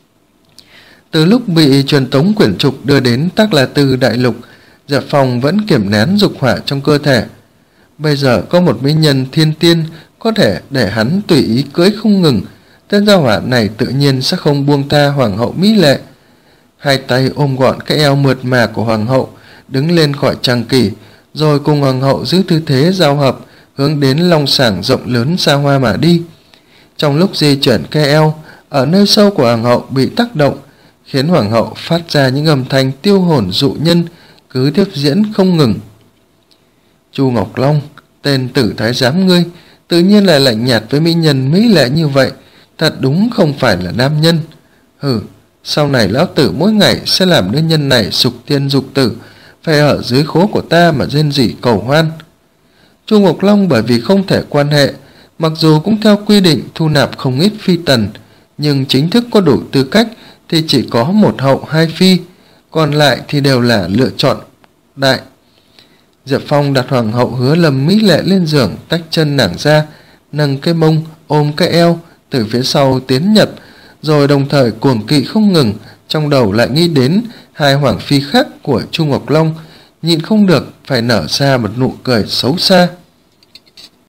Từ lúc bị truyền tống quyển trục đưa đến Tắc La Tư đại lục, Diệp Phong vẫn kiềm nén dục hỏa trong cơ thể. Bây giờ có một mỹ nhân thiên tiên có thể để hắn tùy ý cưới không ngừng, tên gia hỏa này tự nhiên sẽ không buông tha hoàng hậu mỹ lệ. Hai tay ôm gọn cái eo mượt mà của hoàng hậu, đứng lên khỏi tràng kỷ, rồi cùng hoàng hậu giữ tư thế giao hợp, hướng đến long sàng rộng lớn xa hoa mà đi. Trong lúc di chuyển cái eo, ở nơi sâu của hoàng hậu bị tác động, khiến hoàng hậu phát ra những âm thanh tiêu hồn dụ nhân, cứ tiếp diễn không ngừng. Chu Ngọc Long, tên tử thái giám ngươi, tự nhiên lại lạnh nhạt với mỹ nhân mỹ lệ như vậy, thật đúng không phải là nam nhân. Hừ, sau này lão tử mỗi ngày sẽ làm nữ nhân này sục tiên dục tử, phải ở dưới khố của ta mà rên rỉ cầu hoan. Chu Ngọc Long bởi vì không thể quan hệ, mặc dù cũng theo quy định thu nạp không ít phi tần, nhưng chính thức có đủ tư cách thì chỉ có một hậu hai phi, còn lại thì đều là lựa chọn đại. Diệp Phong đặt hoàng hậu Hứa Lâm mỹ lệ lên giường, tách chân nàng ra, nâng cái mông ôm cái eo từ phía sau tiến nhập, rồi đồng thời cuồng kỵ không ngừng, trong đầu lại nghĩ đến hai hoàng phi khác của Chu Ngọc Long, nhịn không được phải nở ra một nụ cười xấu xa.